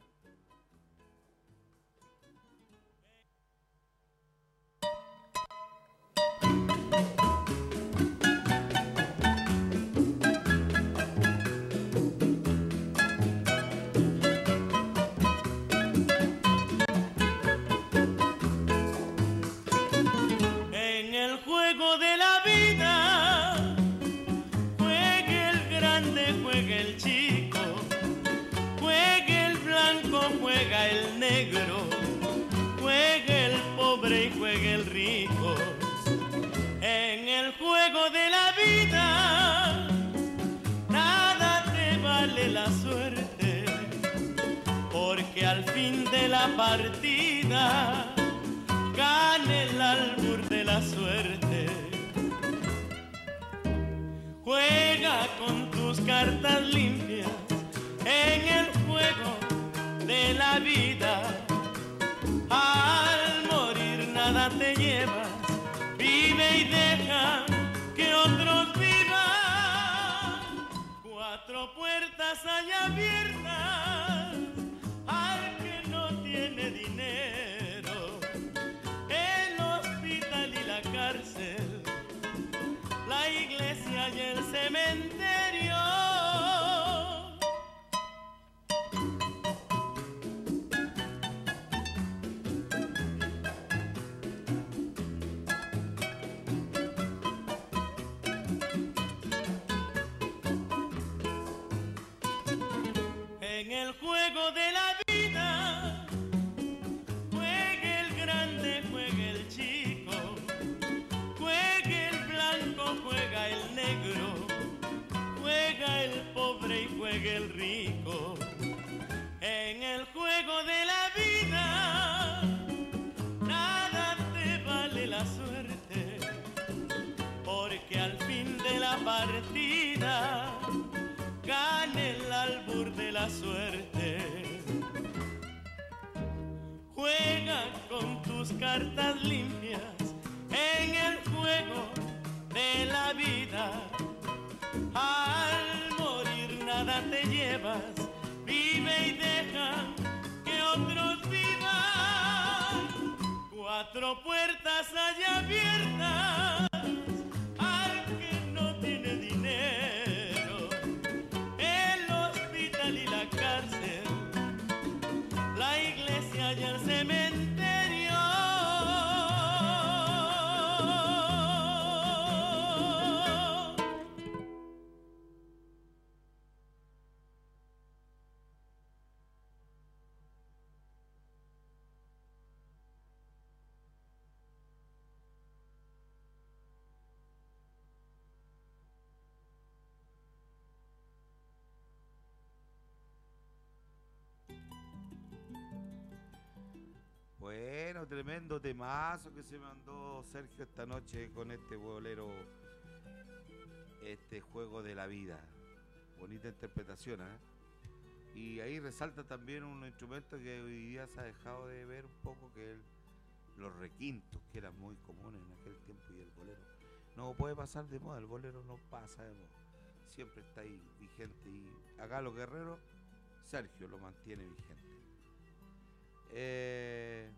En el juego de la vida, juegue el grande, juegue el chico, juegue el blanco, juega el negro, juegue el pobre y juegue el rico. En el juego de la vida, nada te vale la suerte, porque al fin de la partida gana el albur de la suerte. Juega con tus cartas limpias en el juego de la vida. Al morir nada te llevas, vive y deja que otros vivan. Cuatro puertas hay abiertas al que no tiene dinero: el hospital y la cárcel, la iglesia y el cementerio. En el juego de la vida, juegue el grande, juegue el chico, juegue el blanco, juega el negro, juega el pobre y juega el rico. En el juego de la vida, nada te vale la suerte, porque al fin de la partida gana el albur de la suerte. Juega con tus cartas limpias en el juego de la vida. Al morir nada te llevas, vive y deja que otros vivan. Cuatro puertas hay abiertas al que no tiene dinero: el hospital y la cárcel, la iglesia y el cementerio. Bueno, tremendo temazo que se mandó Sergio esta noche con este bolero, este juego de la vida. Bonita interpretación, ¿eh? Y ahí resalta también un instrumento que hoy día se ha dejado de ver un poco, que es los requintos, que eran muy comunes en aquel tiempo, y el bolero no puede pasar de moda, el bolero no pasa de moda, siempre está ahí vigente, y acá los guerreros, Sergio lo mantiene vigente. Eh...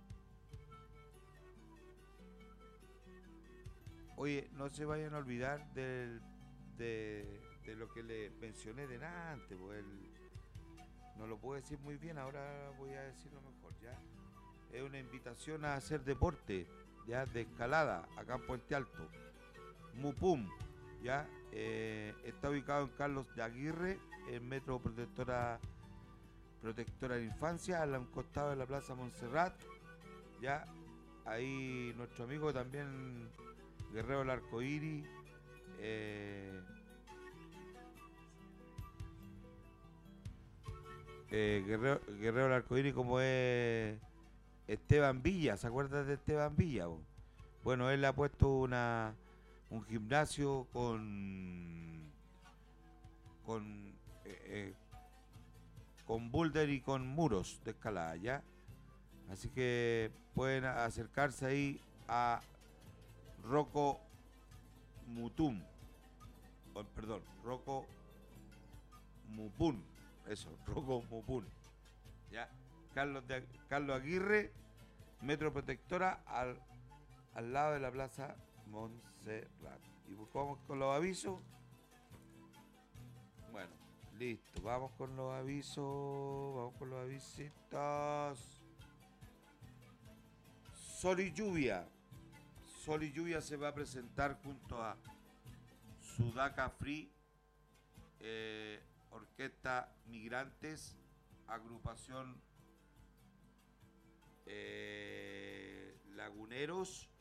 Oye, no se vayan a olvidar del, de, de lo que le mencioné de antes, pues el, no lo puedo decir muy bien, ahora voy a decirlo mejor, ¿ya? Es una invitación a hacer deporte, ya, de escalada, acá en Puente Alto. Mupum, ya, eh, está ubicado en Carlos de Aguirre, en Metro Protectora Protectora de Infancia, al costado de la Plaza Montserrat, ya, ahí nuestro amigo también, Guerrero del Arcoíris, eh, eh, Guerrero, Guerrero del Arcoíris, como es Esteban Villa, ¿se acuerdan de Esteban Villa? Bueno, él le ha puesto una un gimnasio con con eh, eh, con boulder y con muros de escalada, ¿ya? Así que pueden acercarse ahí a Rocco Mutum, oh, perdón, Rocco Mupun, eso, Rocco Mupun, ¿ya? Carlos, de, Carlos Aguirre, Metro Protectora, al, al lado de la Plaza Montserrat. Y vamos con los avisos. Bueno, listo, vamos con los avisos, vamos con los avisitos. Sol y Lluvia. Sol y Lluvia se va a presentar junto a Sudaca Free, eh, Orquesta Migrantes, agrupación eh, Laguneros,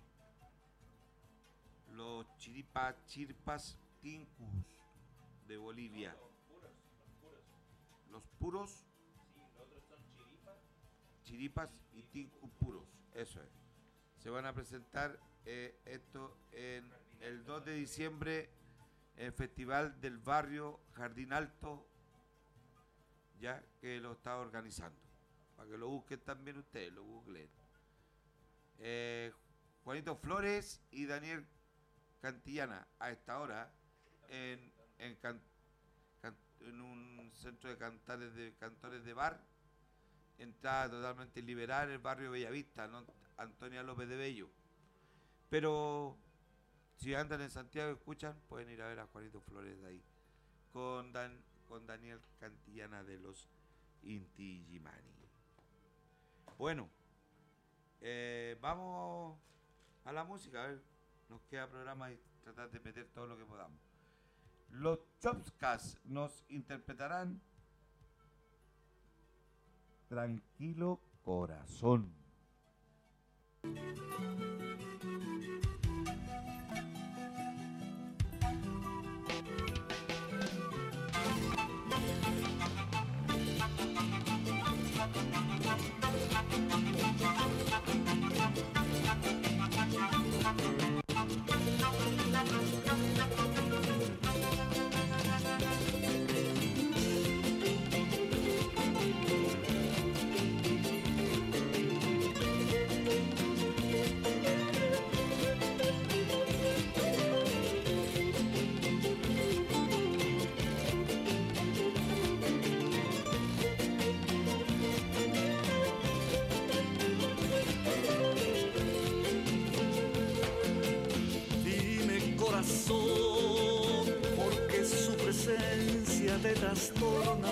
los Chiripa Chirpas Tincus de Bolivia. Los puros. Sí, los otros son chiripas. Chiripas y Tincus puros, eso es. Se van a presentar eh, esto en el dos de diciembre en el Festival del Barrio Jardín Alto, ya que lo está organizando. Para que lo busquen también ustedes, lo googleen. Eh, Juanito Flores y Daniel Cantillana, a esta hora, en, en, can, can, en un centro de cantares de cantores de bar, entrada totalmente liberal en el barrio Bellavista, ¿no? Antonia López de Bello. Pero si andan en Santiago y escuchan, pueden ir a ver a Juanito Flores de ahí, con, Dan, con Daniel Cantillana de los Inti Illimani. Bueno, eh, vamos a la música, a ver, nos queda programa y tratar de meter todo lo que podamos. Los Chopscas nos interpretarán Tranquilo Corazón. Porque su presencia te trastorna.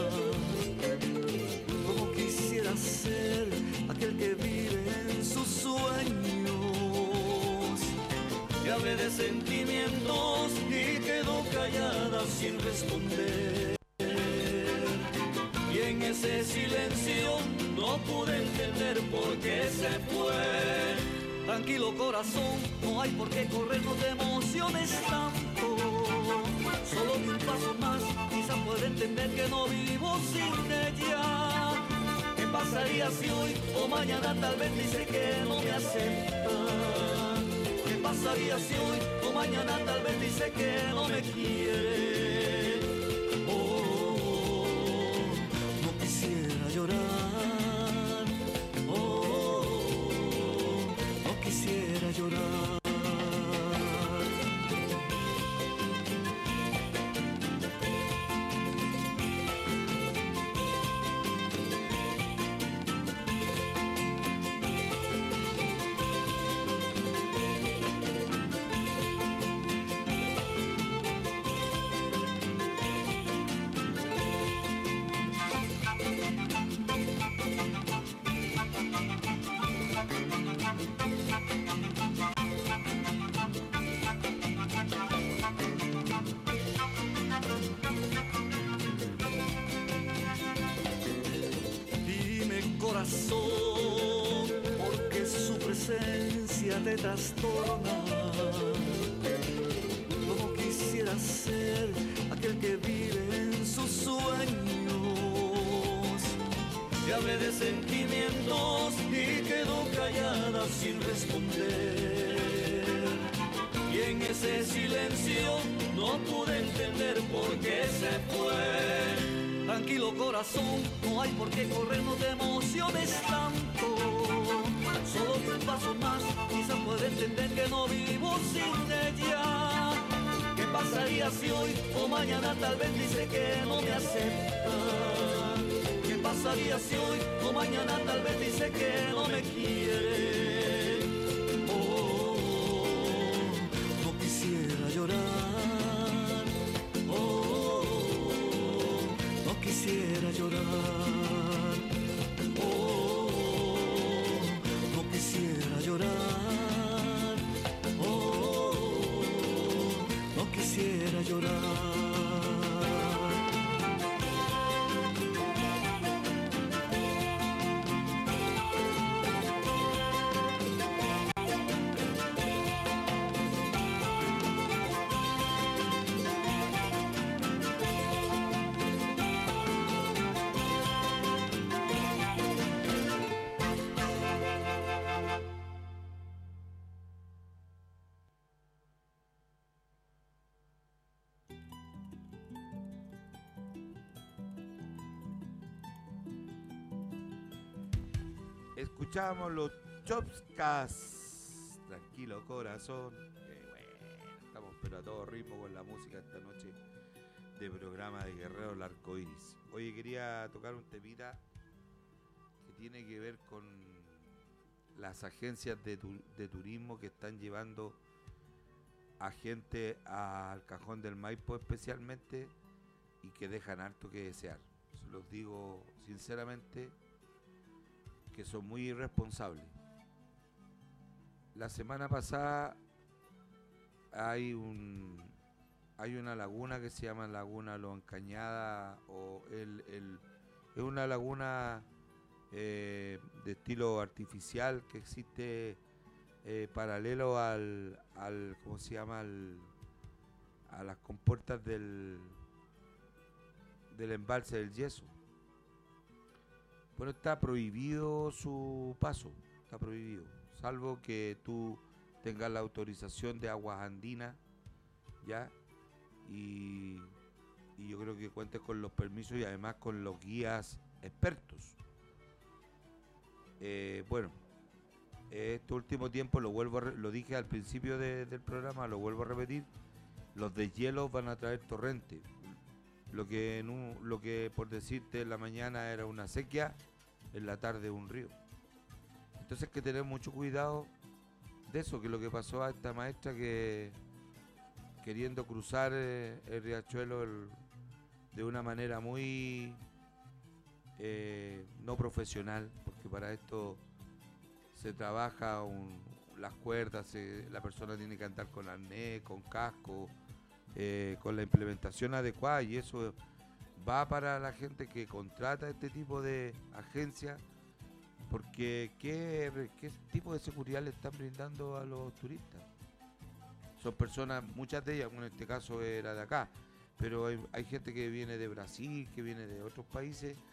Como quisiera ser aquel que vive en sus sueños. Te hablé de sentimientos y quedó callada sin responder. Y en ese silencio no pude entender por qué se fue. Tranquilo corazón, no hay por qué corrernos de emociones tanto. Solo de un paso más, quizá pueda entender que no vivo sin ella. ¿Qué pasa pasaría si hoy o mañana tal vez dice que no me acepta? ¿Qué pasaría si hoy o mañana tal vez dice que no me quiere? Oh, no quisiera llorar. Oh, no quisiera llorar. Porque su presencia te trastorna. Como quisiera ser aquel que vive en sus sueños. Te hablé de sentimientos y quedó callada sin responder. Y en ese silencio no pude entender por qué se fue. Tranquilo corazón, no hay por qué corrernos de emociones tanto. Solo un paso más, quizás pueda entender que no vivo sin ella. ¿Qué pasaría si hoy o mañana tal vez dice que no me acepta? ¿Qué pasaría si hoy o mañana tal vez dice que no me quiere? Oh, no quisiera llorar. Quisiera llorar, oh, no quisiera llorar, oh, no quisiera llorar. Escuchamos los Chopscas. Tranquilo corazón. Qué bueno. Estamos pero a todo ritmo con la música esta noche de programa de Guerrero del Arcoíris. Oye, quería tocar un temita que tiene que ver con las agencias de, tu, de turismo que están llevando a gente al Cajón del Maipo especialmente y que dejan harto que desear. Se los digo sinceramente, que son muy irresponsables. La semana pasada hay un hay una laguna que se llama Laguna Lo Encañada, o el, el es una laguna eh, de estilo artificial que existe eh, paralelo al, al ¿cómo se llama? Al, a las compuertas del del embalse del Yeso. Bueno, está prohibido su paso, está prohibido, salvo que tú tengas la autorización de Aguas Andinas, ¿ya? Y, y yo creo que cuentes con los permisos y además con los guías expertos. Eh, bueno, este último tiempo, lo vuelvo a re- lo dije al principio de, del programa, lo vuelvo a repetir, los deshielos van a traer torrente. Lo que, en un, lo que por decirte en la mañana era una sequía, en la tarde un río. Entonces hay que tener mucho cuidado de eso, que es lo que pasó a esta maestra que queriendo cruzar eh, el riachuelo el, de una manera muy eh, no profesional, porque para esto se trabaja un, las cuerdas, se, la persona tiene que andar con arnés, con casco, Eh, con la implementación adecuada, y eso va para la gente que contrata este tipo de agencias, porque ¿qué, qué tipo de seguridad le están brindando a los turistas? Son personas, muchas de ellas, en este caso era de acá, pero hay, hay gente que viene de Brasil, que viene de otros países,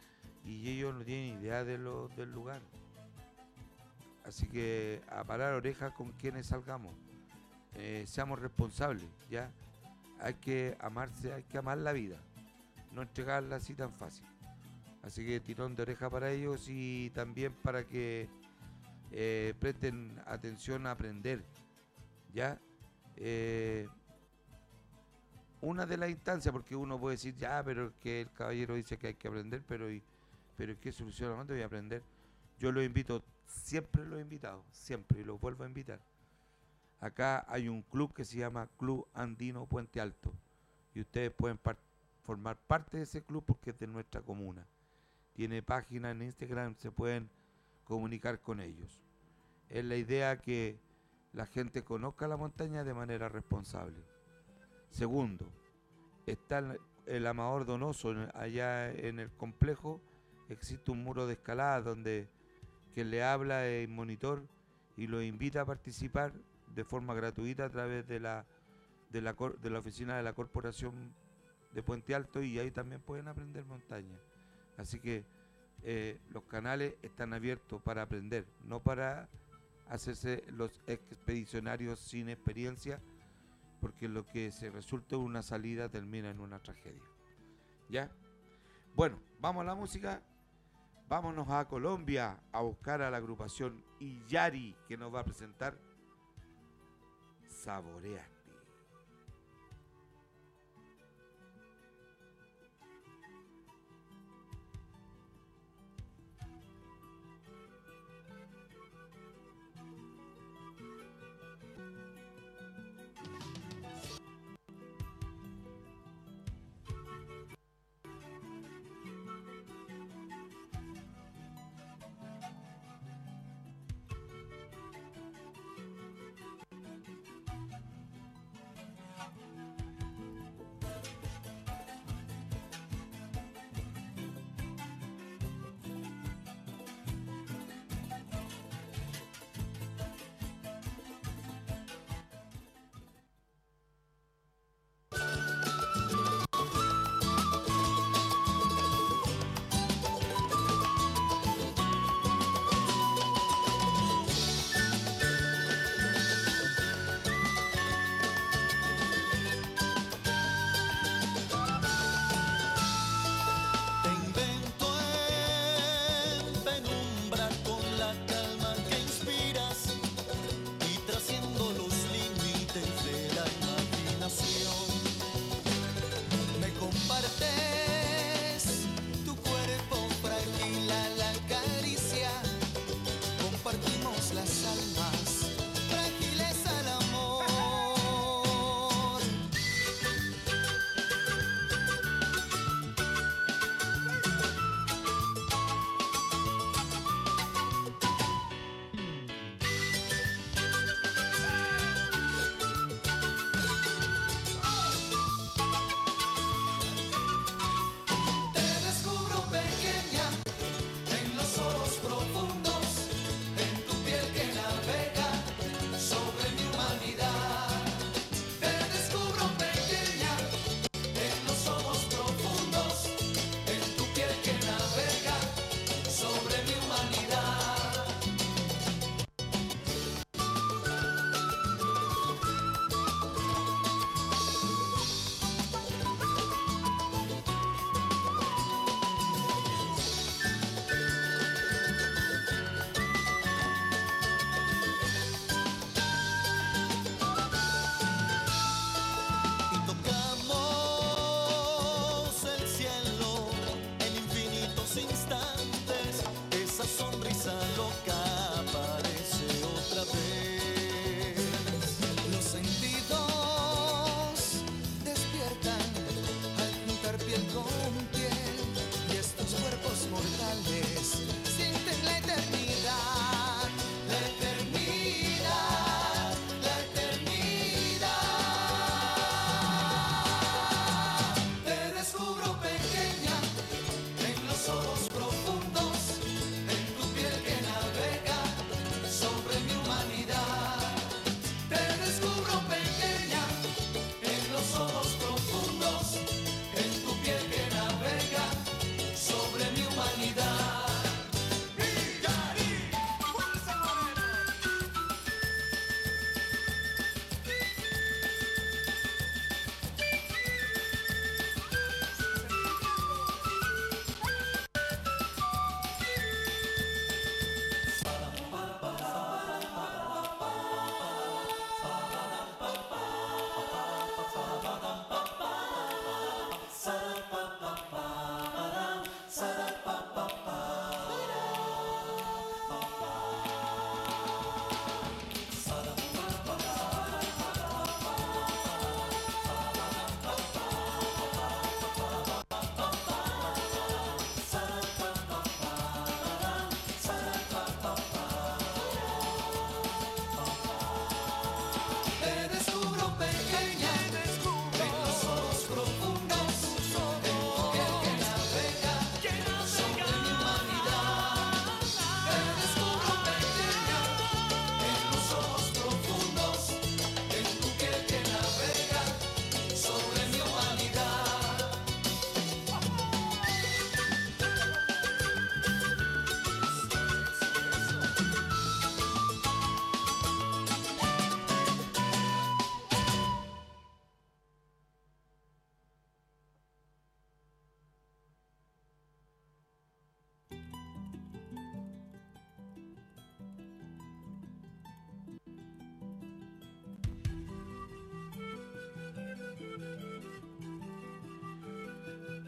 y ellos no tienen idea de lo, del lugar. Así que a parar orejas con quienes salgamos. Eh, seamos responsables, ¿ya? Hay que amarse, hay que amar la vida, no entregarla así tan fácil. Así que tirón de oreja para ellos y también para que eh, presten atención a aprender, ¿ya? Eh, una de las instancias, porque uno puede decir, ya, pero es que el caballero dice que hay que aprender, pero ¿y, pero ¿qué solución? ¿Dónde voy a aprender? Yo los invito, siempre los he invitado, siempre, y los vuelvo a invitar. Acá hay un club que se llama Club Andino Puente Alto, y ustedes pueden par formar parte de ese club porque es de nuestra comuna. Tiene página en Instagram, se pueden comunicar con ellos. Es la idea que la gente conozca la montaña de manera responsable. Segundo, está el, el Amador Donoso, allá en el complejo existe un muro de escalada donde quien le habla es monitor y lo invita a participar de forma gratuita a través de la, de la, de la oficina de la Corporación de Puente Alto, y ahí también pueden aprender montaña. Así que eh, los canales están abiertos para aprender, no para hacerse los expedicionarios sin experiencia, porque lo que se resulta en una salida termina en una tragedia. ¿Ya? Bueno, vamos a la música. Vámonos a Colombia a buscar a la agrupación Illari, que nos va a presentar Saboreate.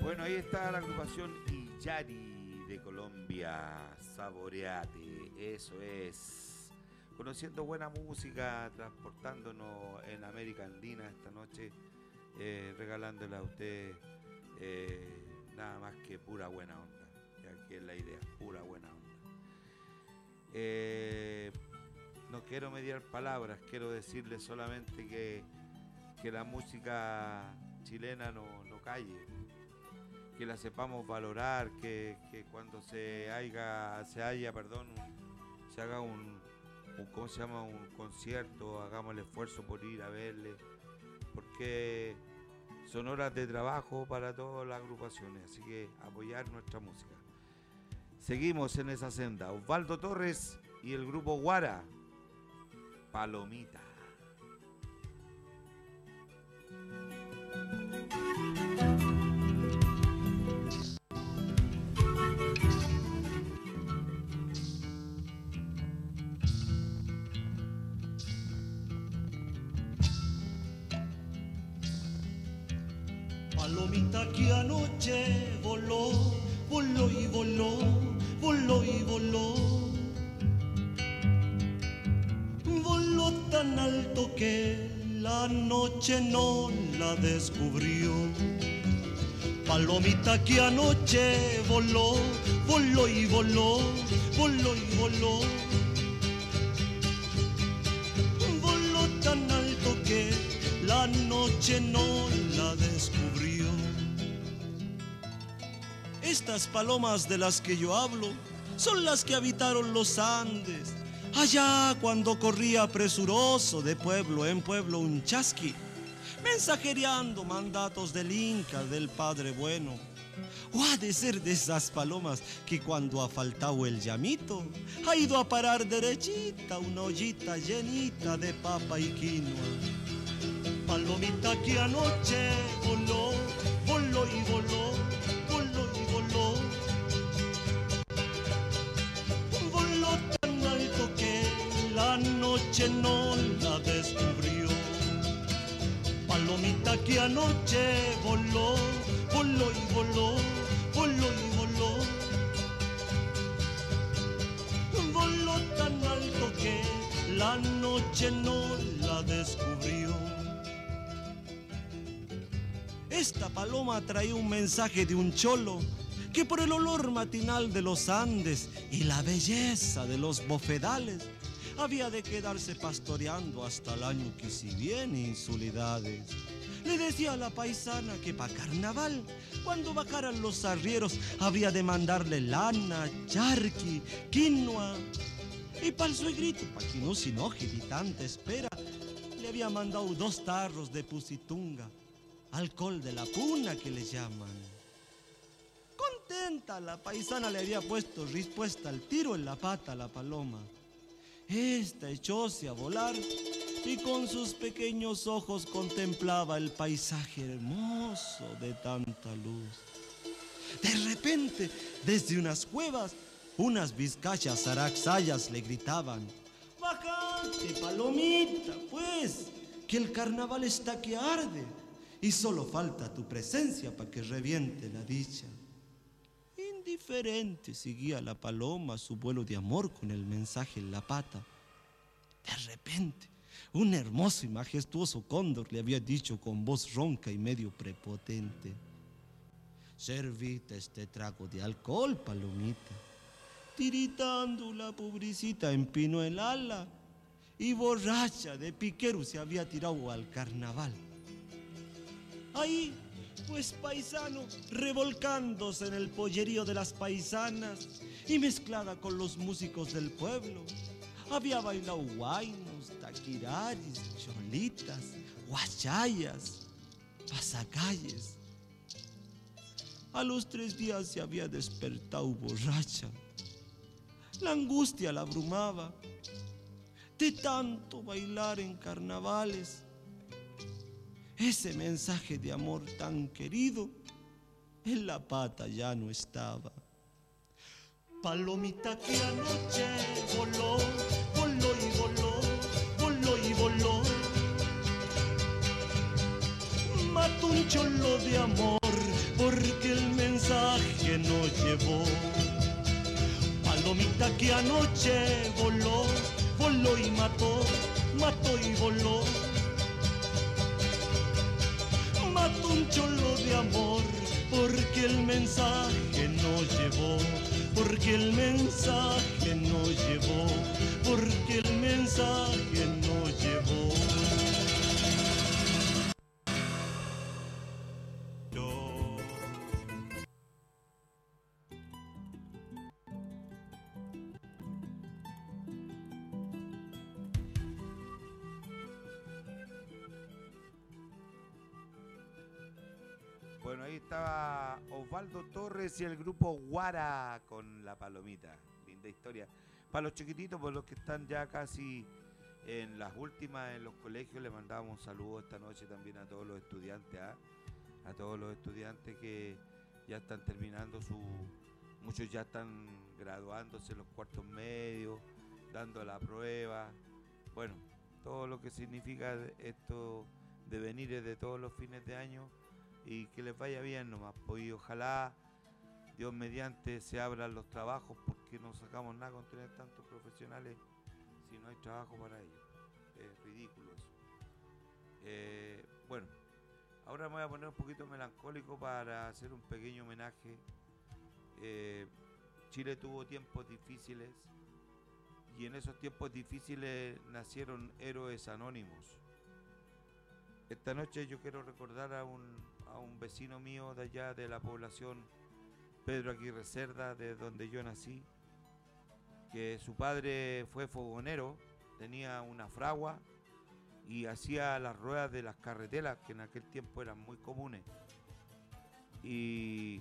Bueno, ahí está la agrupación Illari de Colombia, Saboreate, eso es. Conociendo buena música, transportándonos en América Andina esta noche, eh, regalándole a usted eh, nada más que pura buena onda. Ya que es la idea, pura buena onda. Eh, no quiero mediar palabras, quiero decirle solamente que, que la música chilena no, no calle, que la sepamos valorar, que, que cuando se haya, se haya, perdón, un, se haga un, un, ¿cómo se llama? Un concierto, hagamos el esfuerzo por ir a verle, porque son horas de trabajo para todas las agrupaciones, así que apoyar nuestra música. Seguimos en esa senda. Osvaldo Torres y el grupo Guara, Palomita. Palomita que anoche voló, voló y voló, voló y voló. Voló tan alto que la noche no la descubrió. Palomita que anoche voló, voló y voló, voló y voló. Voló tan alto que la noche no la descubrió. Estas palomas de las que yo hablo son las que habitaron los Andes, allá cuando corría presuroso de pueblo en pueblo un chasqui, mensajereando mandatos del Inca, del Padre Bueno. O ha de ser de esas palomas que cuando ha faltado el llamito, ha ido a parar derechita una ollita llenita de papa y quinoa. Palomita que anoche voló, voló y voló, voló y voló. Voló tan alto que la noche no la descubrió. Palomita que anoche voló, voló y voló, voló y voló. Voló tan alto que la noche no la descubrió. Esta paloma traía un mensaje de un cholo que por el olor matinal de los Andes y la belleza de los bofedales había de quedarse pastoreando hasta el año que si viene insulidades. Le decía a la paisana que pa' carnaval, cuando bajaran los arrieros, había de mandarle lana, charqui, quinoa. Y pa'l suegrito, pa' que no se enoje de tanta espera, le había mandado dos tarros de pusitunga, alcohol de la puna que le llaman. Contenta, la paisana le había puesto respuesta al tiro en la pata a la paloma. Esta echóse a volar y con sus pequeños ojos contemplaba el paisaje hermoso de tanta luz. De repente, desde unas cuevas, unas vizcachas araxayas le gritaban: ¡Bájate, palomita, pues, que el carnaval está que arde y solo falta tu presencia para que reviente la dicha! Indiferente seguía la paloma su vuelo de amor con el mensaje en la pata. De repente, un hermoso y majestuoso cóndor le había dicho con voz ronca y medio prepotente: servite este trago de alcohol, palomita. Tiritando la pobrecita empinó el ala y borracha de piquero se había tirado al carnaval. Ahí, pues paisano, revolcándose en el pollerío de las paisanas y mezclada con los músicos del pueblo, había bailado guainos, taquiraris, cholitas, guachayas, pasacalles. A los tres días se había despertado borracha. La angustia la abrumaba de tanto bailar en carnavales. Ese mensaje de amor tan querido en la pata ya no estaba. Palomita que anoche voló, voló y voló, voló y voló. Mató un cholo de amor porque la noche voló, voló y mató, mató y voló. Mató un cholo de amor, porque el mensaje no llevó, porque el mensaje no llevó, porque el mensaje no llevó. Bueno, ahí estaba Osvaldo Torres y el grupo Guara con La Palomita. Linda historia. Para los chiquititos, por los que están ya casi en las últimas en los colegios, les mandamos un saludo esta noche también a todos los estudiantes, ¿eh? a todos los estudiantes que ya están terminando su... Muchos ya están graduándose en los cuartos medios, dando la prueba. Bueno, todo lo que significa esto de venir de todos los fines de año. Y que les vaya bien nomás, pues, y ojalá Dios mediante se abran los trabajos, porque no sacamos nada con tener tantos profesionales si no hay trabajo para ellos. Es ridículo eso. Eh, bueno, ahora me voy a poner un poquito melancólico para hacer un pequeño homenaje. Eh, Chile tuvo tiempos difíciles y en esos tiempos difíciles nacieron héroes anónimos. Esta noche yo quiero recordar a un, a un vecino mío de allá de la población Pedro Aguirre Cerda, de donde yo nací, que su padre fue fogonero, tenía una fragua y hacía las ruedas de las carreteras, que en aquel tiempo eran muy comunes, y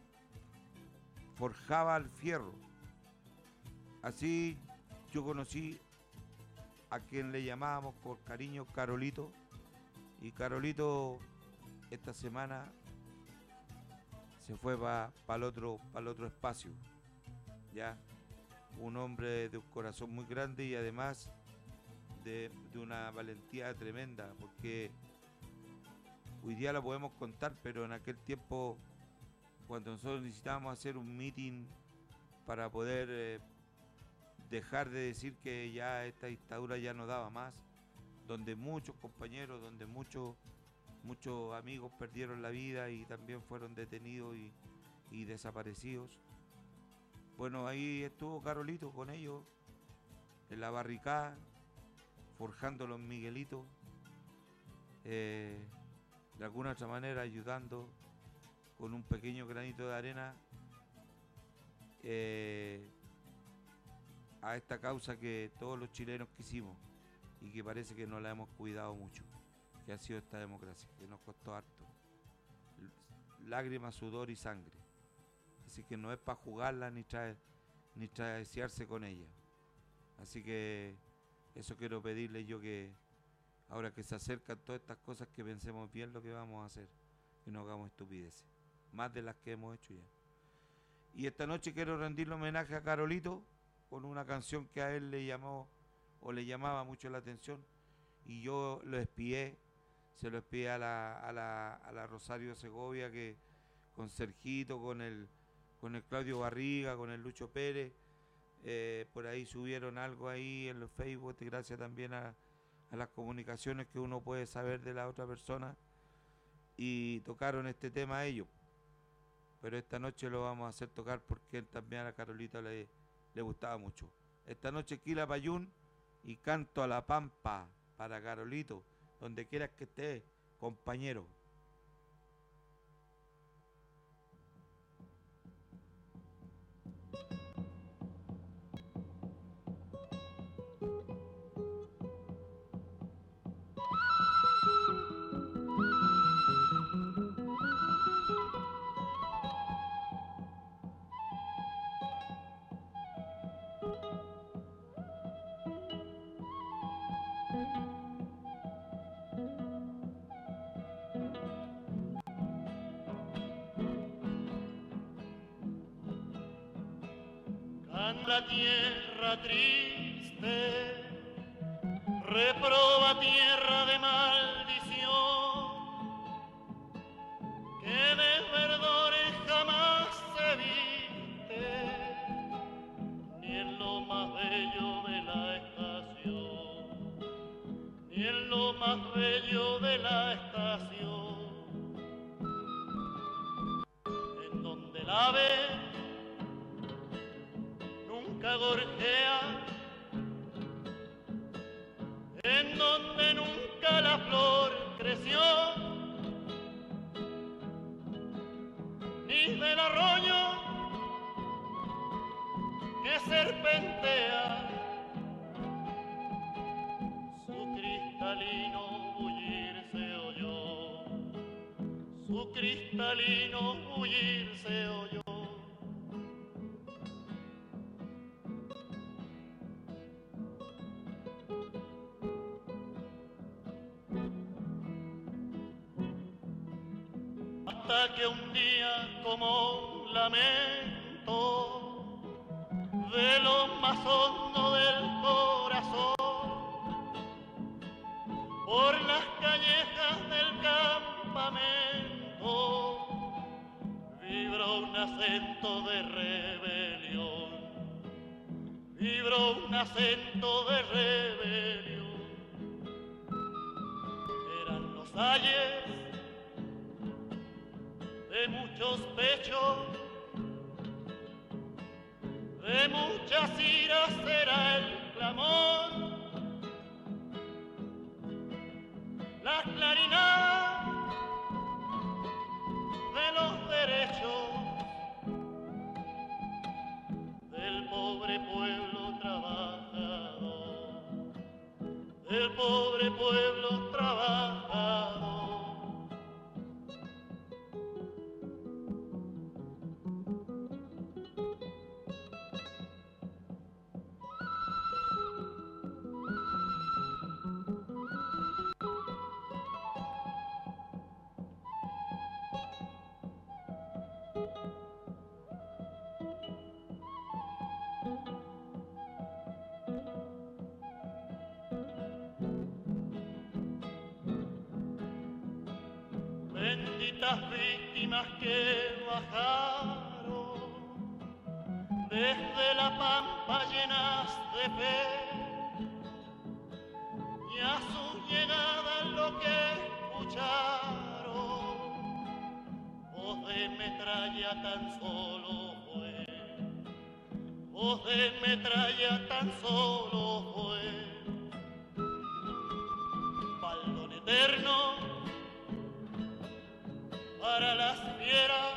forjaba el fierro. Así yo conocí a quien le llamábamos por cariño Carolito. Y Carolito esta semana se fue para pa el otro, pa el otro espacio, ya, un hombre de un corazón muy grande y además de, de una valentía tremenda, porque hoy día la podemos contar, pero en aquel tiempo, cuando nosotros necesitábamos hacer un meeting para poder eh, dejar de decir que ya esta dictadura ya no daba más, donde muchos compañeros, donde muchos muchos amigos perdieron la vida y también fueron detenidos y, y desaparecidos. Bueno, ahí estuvo Carolito con ellos, en la barricada, forjando los Miguelitos, eh, de alguna otra manera ayudando con un pequeño granito de arena eh, a esta causa que todos los chilenos quisimos y que parece que no la hemos cuidado mucho, que ha sido esta democracia, que nos costó harto. Lágrimas, sudor y sangre. Así que no es para jugarla ni traer, ni traiciarse con ella. Así que eso quiero pedirle yo, que ahora que se acercan todas estas cosas, que pensemos bien lo que vamos a hacer, que no hagamos estupideces, más de las que hemos hecho ya. Y esta noche quiero rendirle homenaje a Carolito con una canción que a él le llamó o le llamaba mucho la atención, y yo lo espié, se lo espié a la, a la, a la Rosario Segovia, que con Sergito, con el, con el Claudio Barriga, con el Lucho Pérez, eh, por ahí subieron algo ahí en los Facebook, gracias también a, a las comunicaciones que uno puede saber de la otra persona, y tocaron este tema a ellos. Pero esta noche lo vamos a hacer tocar porque también a la Carolita le, le gustaba mucho. Esta noche Quila Payún y Canto a la Pampa para Carolito, donde quieras que esté, compañero. La tierra triste, reproba tierra de maldición, que de verdores jamás se viste, ni en lo más bello de la estación, en donde el ave nunca gorjea, en donde nunca la flor creció, ni del arroyo que serpentea su cristalino bullir se oyó, su cristalino bullir se oyó. Hasta que un día como un lamento de lo más hondo del corazón, por las callejas del campamento vibró un acento de rebelión, vibró un acento de rebelión. Eran los ayes de muchos pechos, de muchas iras será el clamor, la clarinada de los derechos del pobre pueblo trabajador, del pobre pueblo trabajador. Benditas víctimas que bajaron desde la pampa llenas de fe, y a su llegada lo que escucharon, voz de metralla tan solo fue, voz de metralla tan solo fue, baldón eterno para las fieras,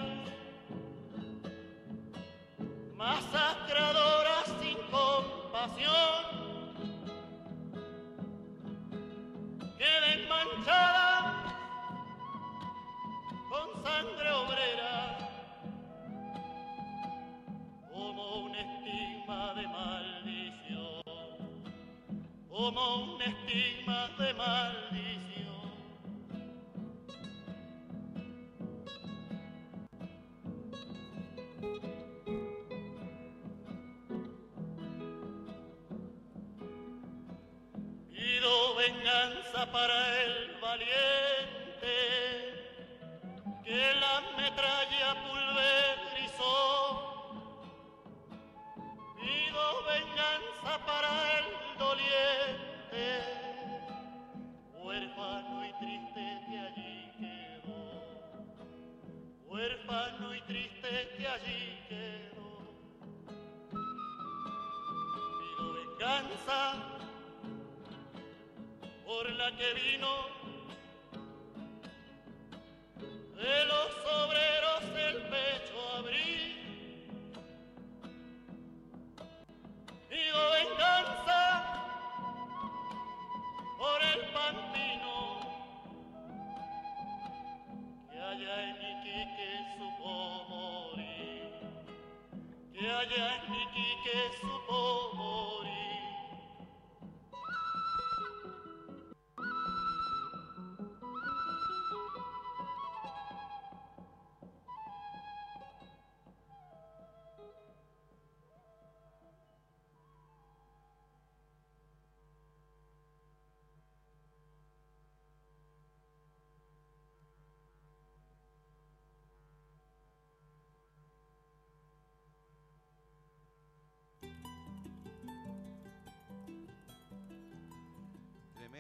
masacradoras sin compasión, queden manchadas con sangre obrera, como un estigma de maldición, como un estigma de maldición. Pido venganza para el valiente que la metralla pulverizó. Pido venganza para el doliente, huérfano y triste que allí quedó, huérfano y triste que allí quedó. Pido venganza por la que vino de los obreros el pecho abrí. Pido venganza por el pantino que allá en Iquique supo morir, que allá en Iquique supo morir.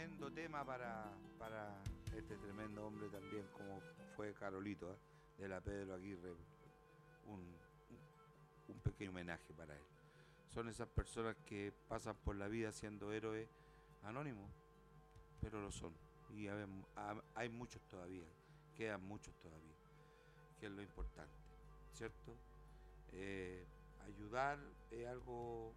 tremendo tema para, para este tremendo hombre también, como fue Carolito, ¿eh? de la Pedro Aguirre. Un, un pequeño homenaje para él. Son esas personas que pasan por la vida siendo héroes anónimos, pero lo son. Y hay, hay muchos todavía, quedan muchos todavía, que es lo importante, ¿cierto? Eh, ayudar es algo,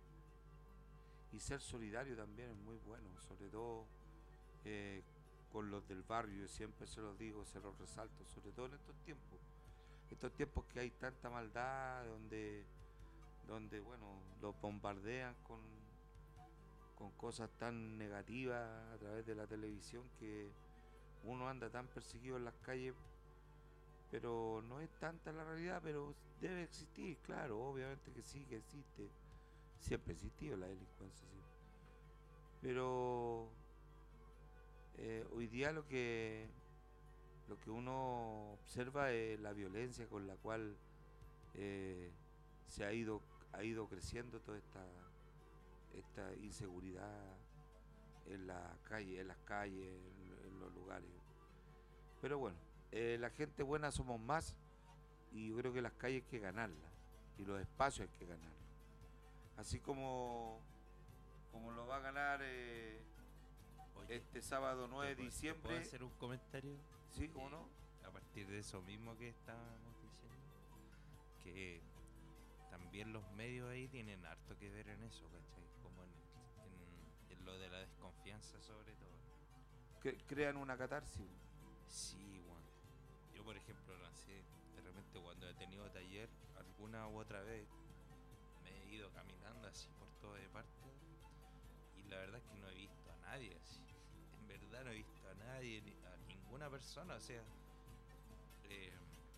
y ser solidario también es muy bueno, sobre todo eh, con los del barrio. Yo siempre se los digo, se los resalto, sobre todo en estos tiempos, estos tiempos que hay tanta maldad, donde, donde bueno, los bombardean con, con cosas tan negativas a través de la televisión, que uno anda tan perseguido en las calles, pero no es tanta la realidad, pero debe existir, claro, obviamente que sí, que existe, siempre ha existido la delincuencia, sí. Pero eh, hoy día lo que lo que uno observa es la violencia con la cual eh, se ha ido ha ido creciendo toda esta esta inseguridad en la calle, en las calles, en, en los lugares. Pero bueno, eh, la gente buena somos más, y yo creo que las calles hay que ganarlas y los espacios hay que ganarlos. Así como como lo va a ganar eh, Oye, este sábado nueve de diciembre. ¿Puedo hacer un comentario? Sí, ¿cómo no? A partir de eso mismo que estábamos diciendo, que también los medios ahí tienen harto que ver en eso, ¿cachai? Como en, en, en lo de la desconfianza sobre todo. Que crean una catarsis. Sí, bueno. Yo, por ejemplo, no sé, de repente cuando he tenido taller, alguna u otra vez, me he ido caminando así por toda parte, y la verdad es que no he visto a nadie así. En verdad no he visto a nadie, ni a ninguna persona, o sea, eh,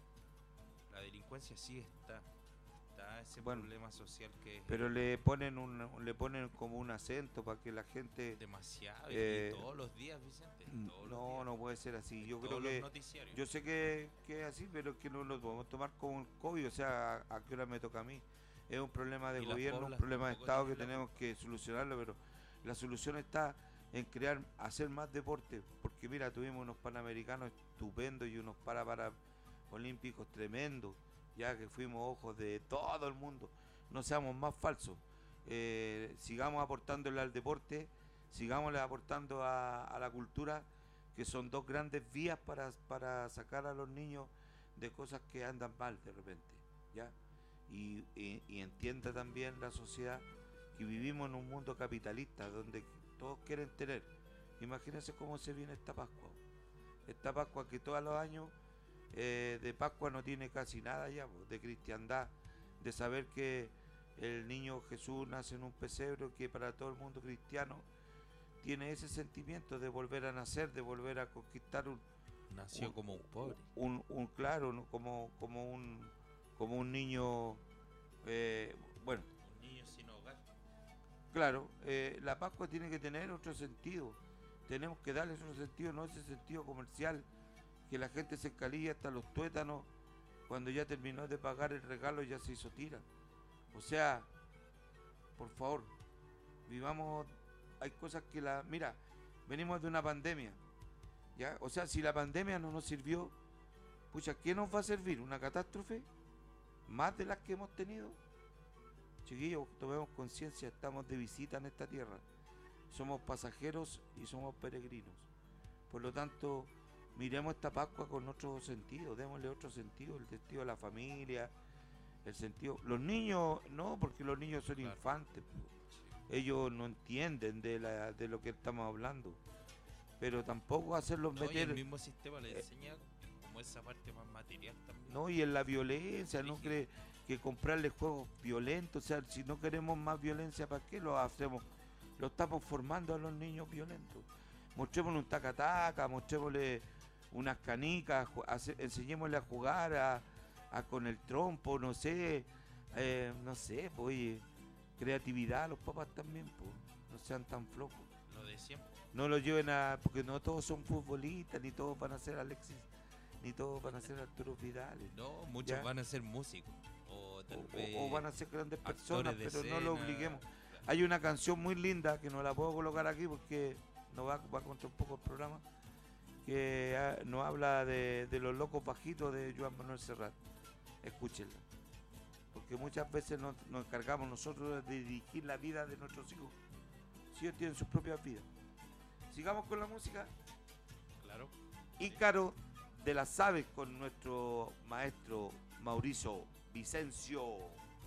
la delincuencia sí está, está ese bueno, problema social que es. Pero le ponen un, le ponen como un acento para que la gente. Demasiado, eh, y todos los días, Vicente. Todos no, días. no puede ser así. Yo Todos creo los que. Noticiarios. Yo sé que, que es así, pero es que no lo podemos tomar como un COVID, o sea, a, a qué hora me toca a mí. Es un problema de gobierno, un problema de Estado que tenemos que solucionarlo, pero la solución está en crear, hacer más deporte, porque mira, tuvimos unos panamericanos estupendos y unos para para olímpicos tremendos, ya que fuimos ojos de todo el mundo. No seamos más falsos, eh, sigamos aportándole al deporte, sigámosle aportando a, a la cultura, que son dos grandes vías para, para sacar a los niños de cosas que andan mal de repente, ¿ya? Y, y, y entienda también la sociedad que vivimos en un mundo capitalista donde todos quieren tener. Imagínense cómo se viene esta Pascua. Esta Pascua que todos los años eh, de Pascua no tiene casi nada ya, pues, de cristiandad, de saber que el niño Jesús nace en un pesebre, que para todo el mundo cristiano tiene ese sentimiento de volver a nacer, de volver a conquistar un... Nació un, como un pobre. Un, un, un claro, ¿no? como, como, un, como un niño... Eh, bueno... Un niño sin hogar. Claro, eh, la Pascua tiene que tener otro sentido. Tenemos que darle otro sentido, no ese sentido comercial, que la gente se encalilla hasta los tuétanos, cuando ya terminó de pagar el regalo ya se hizo tira. O sea, por favor, vivamos, hay cosas que la... Mira, venimos de una pandemia, ¿ya? O sea, si la pandemia no nos sirvió, pucha, ¿qué nos va a servir? ¿Una catástrofe? ¿Más de las que hemos tenido? Chiquillos, tomemos conciencia, estamos de visita en esta tierra. Somos pasajeros y somos peregrinos. Por lo tanto, miremos esta Pascua con otro sentido, démosle otro sentido, el sentido de la familia, el sentido... Los niños, no, porque los niños son claro. infantes, ellos no entienden de, la, de lo que estamos hablando, pero tampoco hacerlos no, meter... Y el mismo sistema le enseña como esa parte más material también. No, y en la violencia, no cree que comprarle juegos violentos, o sea, si no queremos más violencia, ¿para qué lo hacemos? Lo estamos formando a los niños violentos. Mostrémosle un taca-taca, mostrémosle unas canicas, hace, enseñémosle a jugar a, a con el trompo, no sé, eh, no sé, pues, oye, creatividad a los papás también, pues, no sean tan flojos. Lo de siempre. No lo lleven a, porque no todos son futbolistas, ni todos van a ser Alexis, ni todos van a ser Arturo Vidal. No, muchos ¿ya? van a ser músicos. O, tal o, vez o van a ser grandes personas, pero escena, no lo obliguemos. Hay una canción muy linda que no la puedo colocar aquí porque no va, va contra un poco el programa, que ah, nos habla de, de los locos bajitos de Joan Manuel Serrat. Escúchenla, porque muchas veces nos, nos encargamos nosotros de dirigir la vida de nuestros hijos, si ellos tienen sus propias vidas. Sigamos con la música. Claro. Ícaro de las Aves con nuestro maestro Mauricio Vicencio.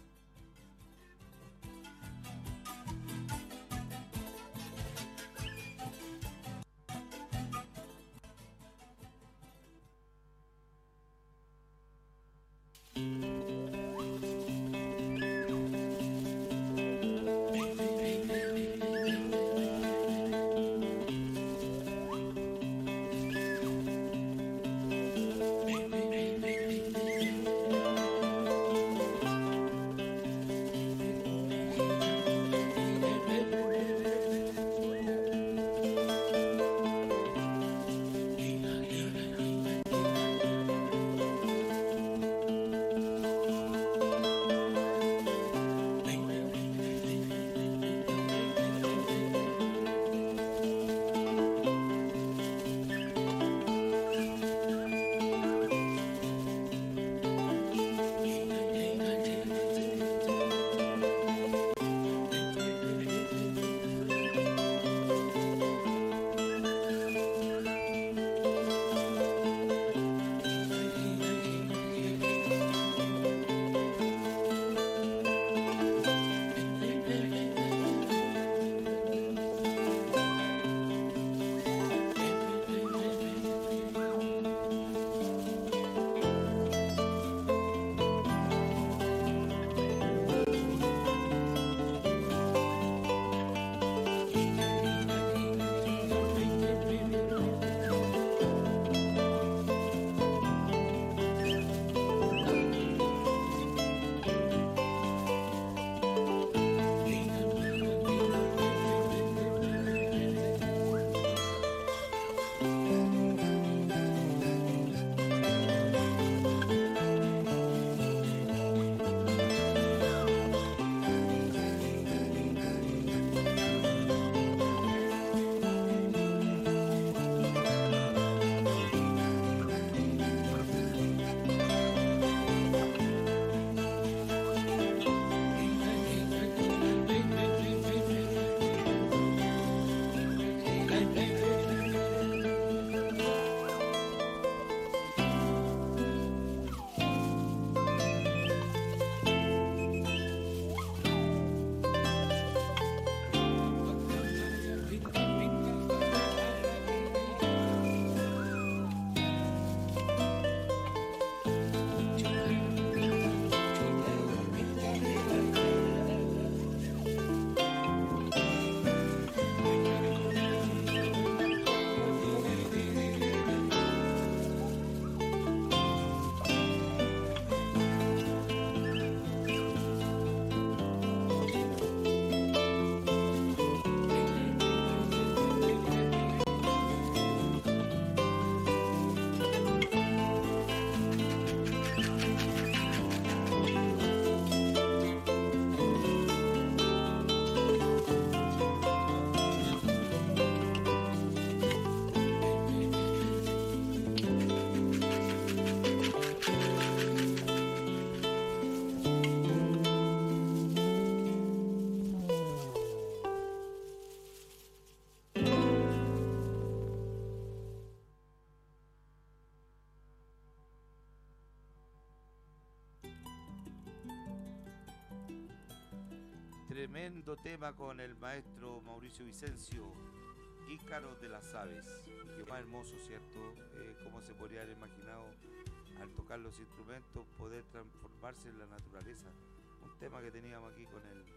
Tremendo tema con el maestro Mauricio Vicencio, Ícaro de las Aves. Y qué más hermoso, ¿cierto? Eh, cómo se podría haber imaginado al tocar los instrumentos poder transformarse en la naturaleza. Un tema que teníamos aquí con el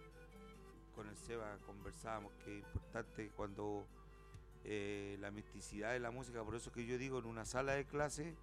con el Seba, conversábamos que es importante cuando eh, la misticidad de la música. Por eso que yo digo, en una sala de clase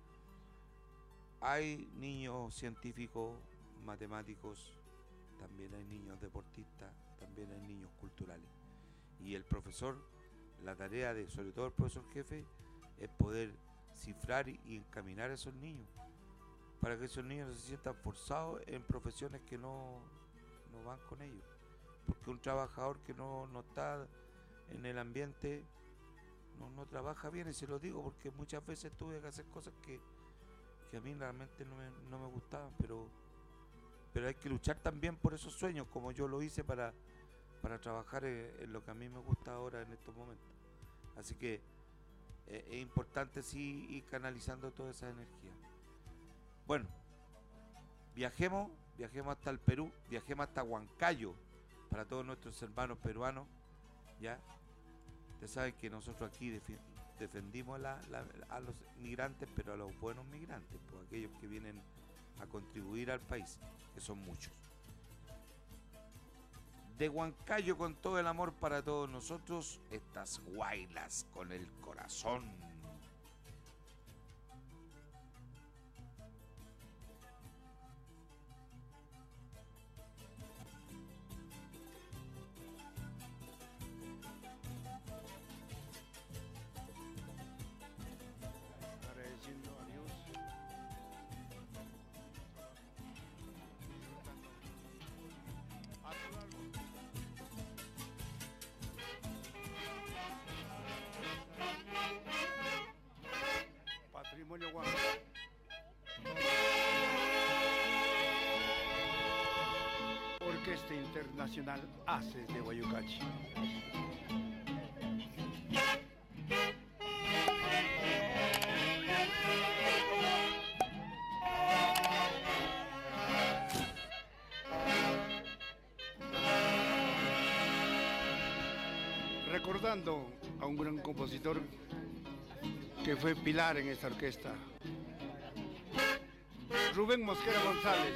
hay niños científicos, matemáticos, también hay niños deportistas, también hay niños culturales. Y el profesor, la tarea de, sobre todo el profesor jefe, es poder cifrar y encaminar a esos niños, para que esos niños no se sientan forzados en profesiones que no, no van con ellos. Porque un trabajador que no, no está en el ambiente no, no trabaja bien, y se lo digo porque muchas veces tuve que hacer cosas que, que a mí realmente no me, no me gustaban, pero, pero hay que luchar también por esos sueños, como yo lo hice para, para trabajar en, en lo que a mí me gusta ahora en estos momentos. Así que eh, es importante sí ir canalizando toda esa energía. Bueno, viajemos, viajemos hasta el Perú, viajemos hasta Huancayo, para todos nuestros hermanos peruanos, ¿ya? Ustedes saben que nosotros aquí defi- defendimos la, la, a los migrantes, pero a los buenos migrantes, pues aquellos que vienen a contribuir al país, que son muchos. De Huancayo, con todo el amor para todos nosotros, estas guaylas con el corazón. Agradeciendo a Dios. Patrimonio Guam. Orquesta Internacional Haces de Guayucachi. Recordando a un gran compositor que fue pilar en esta orquesta, Rubén Mosquera González.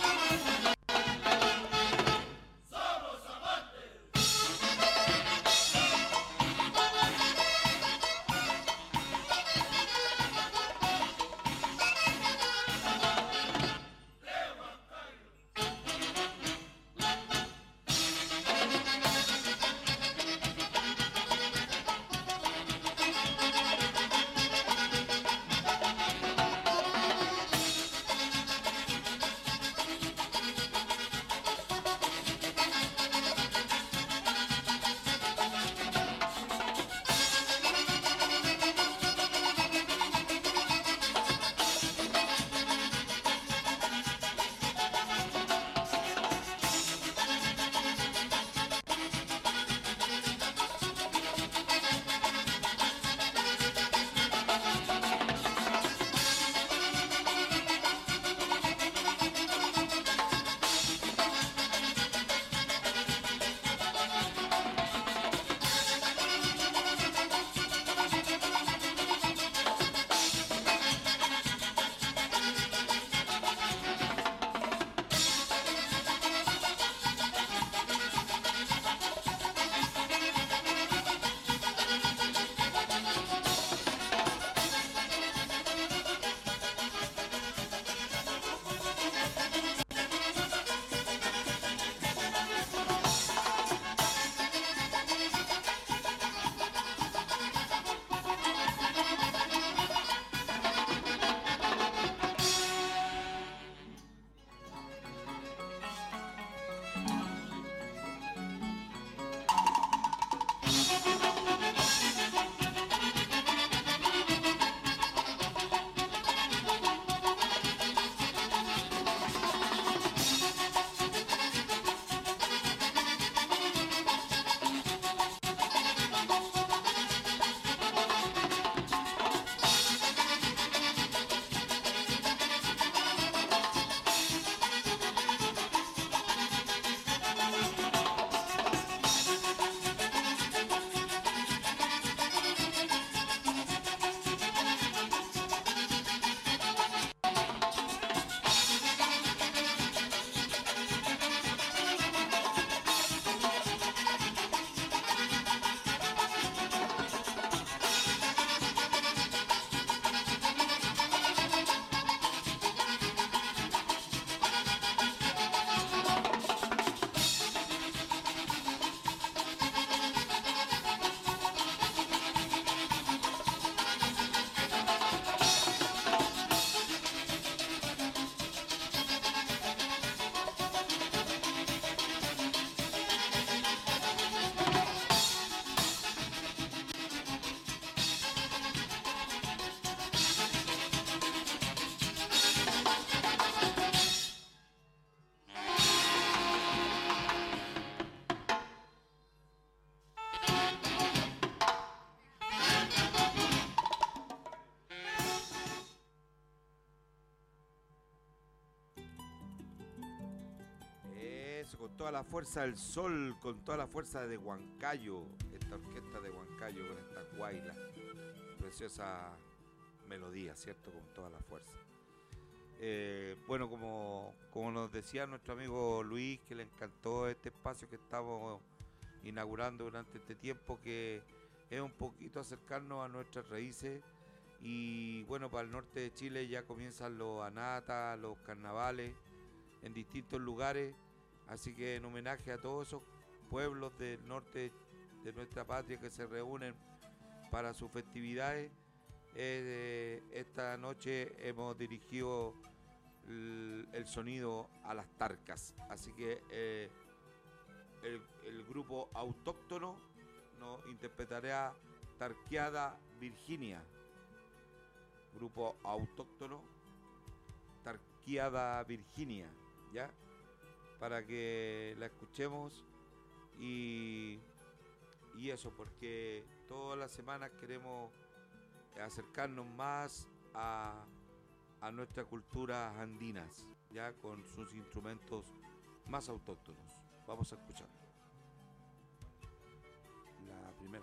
Somos amantes. toda la fuerza del sol, con toda la fuerza de Huancayo, esta orquesta de Huancayo con esta guaila, preciosa melodía, ¿cierto? Con toda la fuerza. Eh, bueno, como, como nos decía nuestro amigo Luis, que le encantó este espacio que estamos inaugurando durante este tiempo, que es un poquito acercarnos a nuestras raíces. Y bueno, para el norte de Chile ya comienzan los anatas, los carnavales en distintos lugares, así que en homenaje a todos esos pueblos del norte de nuestra patria que se reúnen para sus festividades, eh, esta noche hemos dirigido el, el sonido a las tarcas, así que eh, el, el grupo autóctono nos interpretará Tarqueada Virginia, grupo autóctono Tarqueada Virginia, ¿ya? Para que la escuchemos y, y eso, porque todas las semanas queremos acercarnos más a, a nuestras culturas andinas, ya con sus instrumentos más autóctonos. Vamos a escuchar la primera.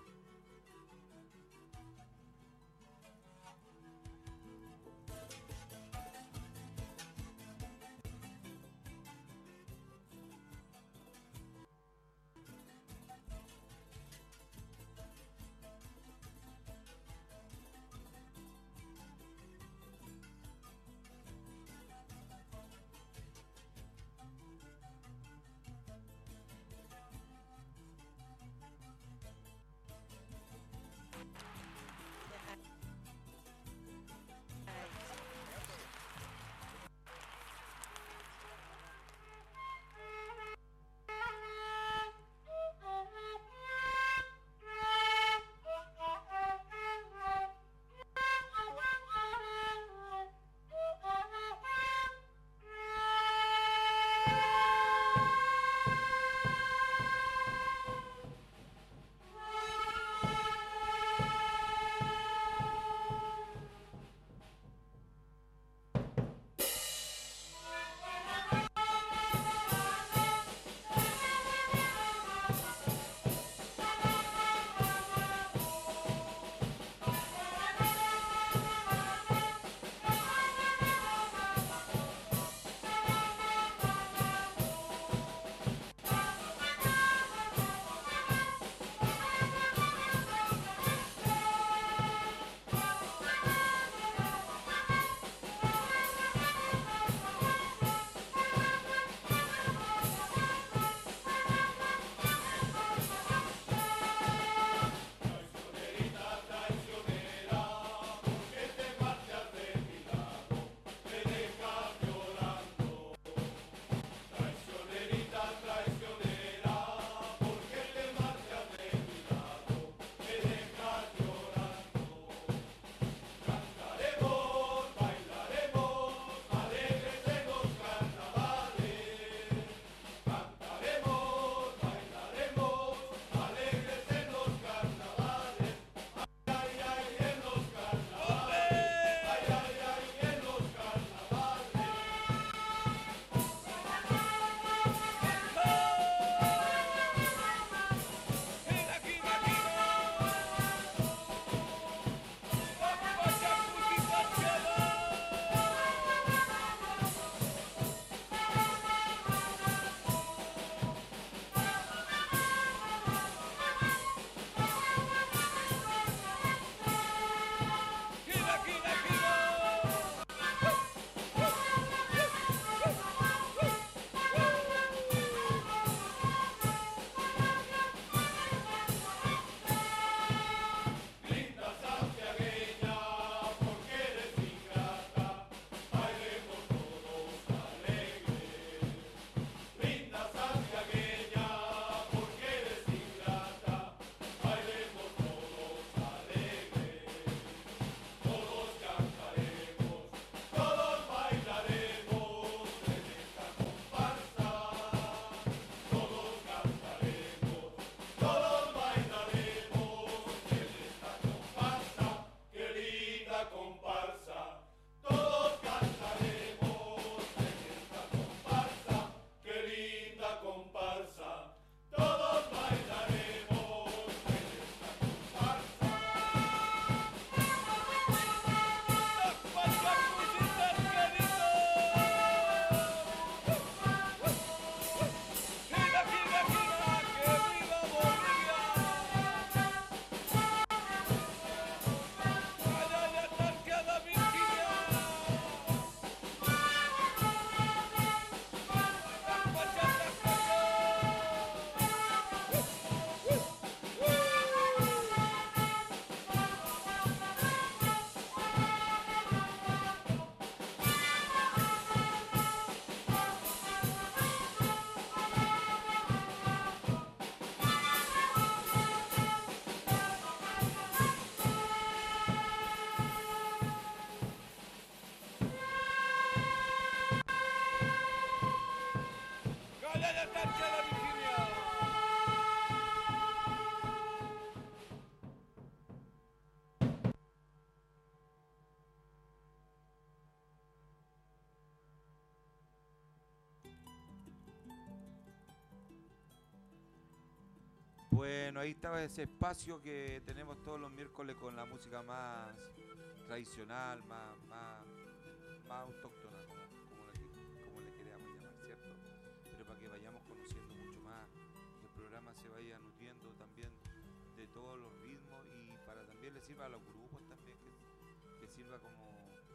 Bueno, ahí estaba ese espacio que tenemos todos los miércoles con la música más tradicional, más, más, más autóctona, como, como, le, como le queríamos llamar, ¿cierto? Pero para que vayamos conociendo mucho más, que el programa se vaya nutriendo también de todos los ritmos y para también le sirva a los grupos también, que, que sirva como,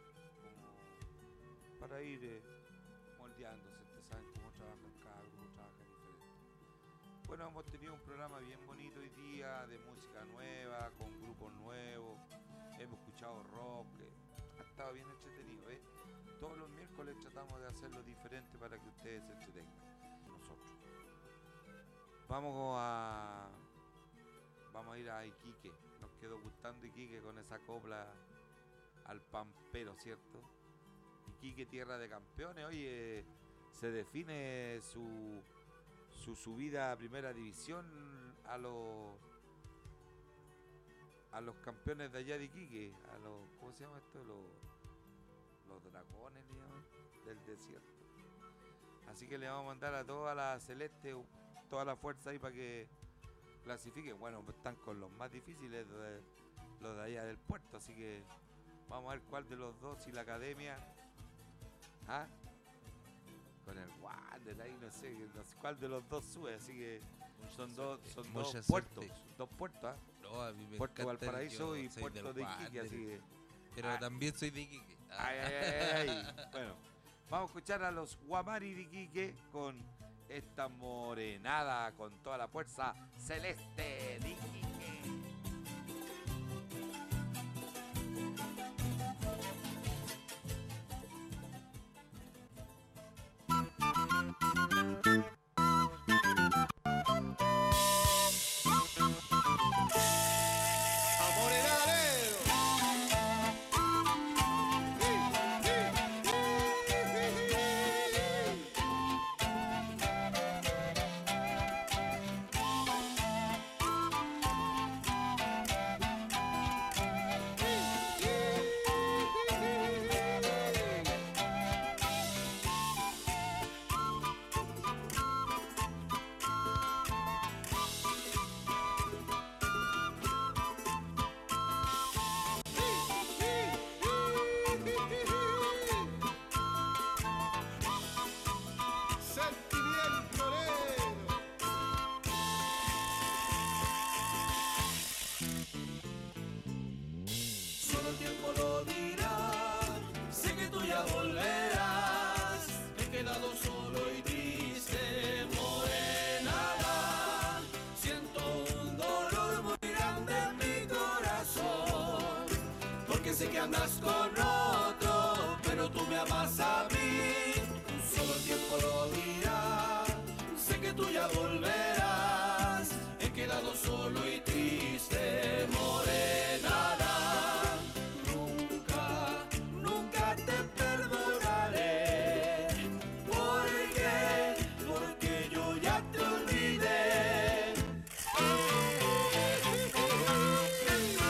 como para ir eh, moldeándose. Ustedes saben cómo trabajan cada grupo, trabajan diferente. Bueno, hemos tenido un programa bien bonito hoy día, de música nueva, con grupos nuevos, hemos escuchado rock, eh, ha estado bien entretenido, ¿eh? Todos los miércoles tratamos de hacerlo diferente para que ustedes se entretengan, nosotros. Vamos a, vamos a ir a Iquique, nos quedó gustando Iquique con esa copla al pampero, ¿cierto? Iquique, tierra de campeones, oye, se define su... su subida a primera división a los a los campeones de allá de Iquique, a los, ¿cómo se llama esto? Los, los dragones, le llaman, del desierto. Así que le vamos a mandar a toda la celeste, toda la fuerza ahí para que clasifiquen. Bueno, pues están con los más difíciles, de, los de allá del puerto, así que vamos a ver cuál de los dos, si la academia, ¿ah? Con el Wander ahí, no sé, no sé cuál de los dos sube, así que son dos, son dos puertos, dos puertos, ¿ah? No, a mí me Puerto encanta, Valparaíso yo y soy Puerto del de Iquique, Wander, así que... Pero ah, también soy de Iquique. Ay, ay, ay, ay. Bueno, vamos a escuchar a los Guamari de Iquique con esta morenada con toda la fuerza celeste de Iquique.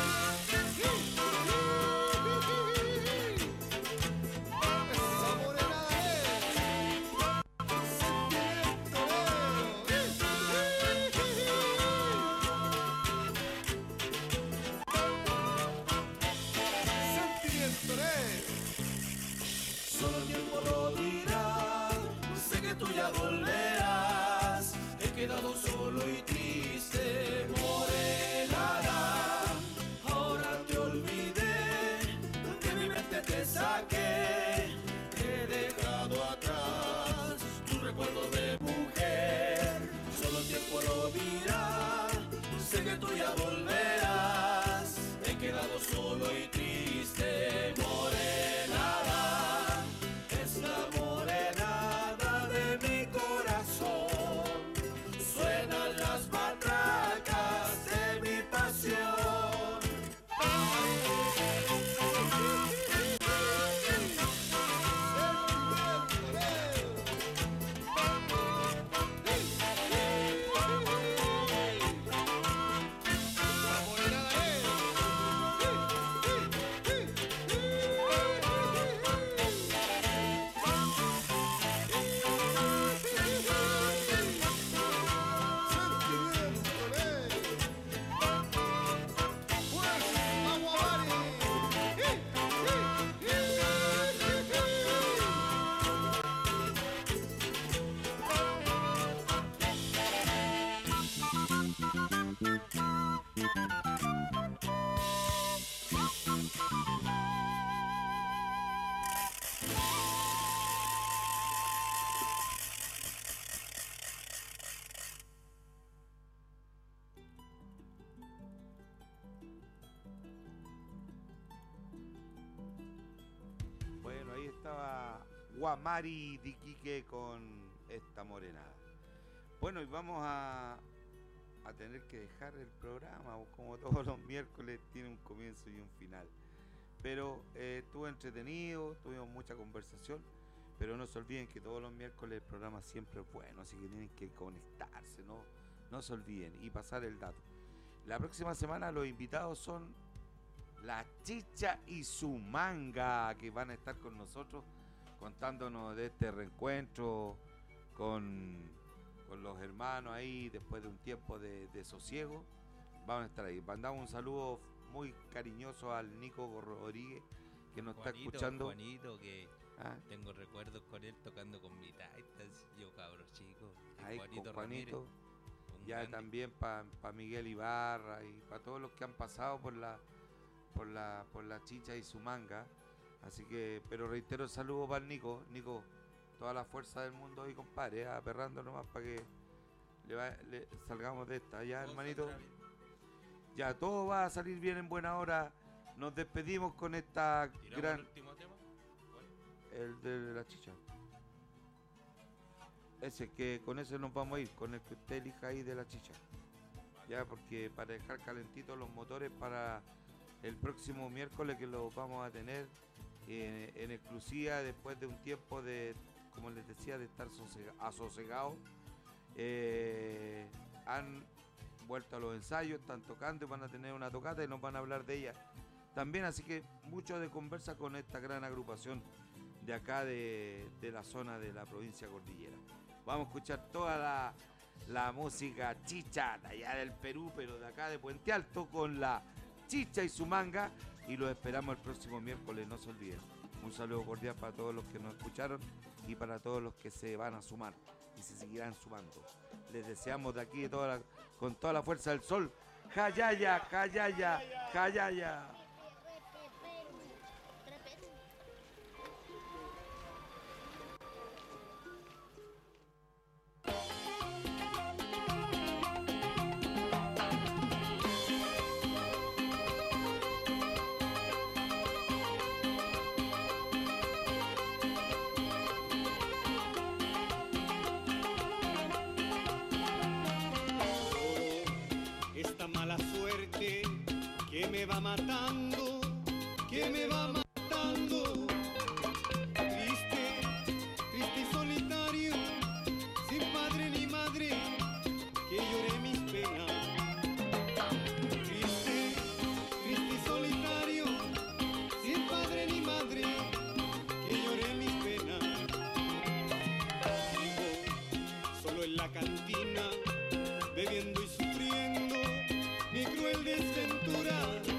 Morena. Guamari de Iquique con esta morenada. Bueno, y vamos a, a tener que dejar el programa, como todos los miércoles tiene un comienzo y un final. Pero eh, estuvo entretenido, tuvimos mucha conversación, pero no se olviden que todos los miércoles el programa siempre es bueno, así que tienen que conectarse, no, no se olviden y pasar el dato. La próxima semana los invitados son La Chicha y su Manga, que van a estar con nosotros contándonos de este reencuentro con, con los hermanos ahí después de un tiempo de, de sosiego. Vamos a estar ahí. Mandamos un saludo muy cariñoso al Nico Rodríguez, que nos Juanito, está escuchando. Juanito, que ¿Ah? tengo recuerdos con él tocando con mi taitas, yo cabro chico. Ahí Juanito con Juanito. Ramírez, Ya grande. también para pa Miguel Ibarra y para todos los que han pasado por la por la por la Chicha y su Manga. Así que, pero reitero el saludo para el Nico. Nico, toda la fuerza del mundo ahí, compadre, ¿eh? Aperrando nomás para que le, va, le salgamos de esta. Ya, hermanito. Ya, todo va a salir bien en buena hora. Nos despedimos con esta gran... el último tema? El de la Chicha. Ese, que con ese nos vamos a ir, con el que usted elija ahí de la Chicha. Ya, porque para dejar calentitos los motores para el próximo miércoles, que lo vamos a tener en, en exclusiva después de un tiempo de, como les decía, de estar asosegados. Eh, han vuelto a los ensayos, están tocando y van a tener una tocata y nos van a hablar de ella también, así que mucho de conversa con esta gran agrupación de acá de, de la zona de la provincia cordillera. Vamos a escuchar toda la, la música chicha de allá del Perú, pero de acá de Puente Alto, con la Chicha y su Manga, y los esperamos el próximo miércoles, no se olviden. Un saludo cordial para todos los que nos escucharon y para todos los que se van a sumar y se seguirán sumando. Les deseamos de aquí toda la, con toda la fuerza del sol. Jayaya, jayaya, jayaya. Esta mala suerte que me va matando, que me va matando. Triste, triste y solitario, sin padre ni madre, que lloré mis penas. Triste, triste y solitario, sin padre ni madre, que lloré mis penas. Vivo solo en la cantina, bebiendo y sufriendo mi cruel desventura.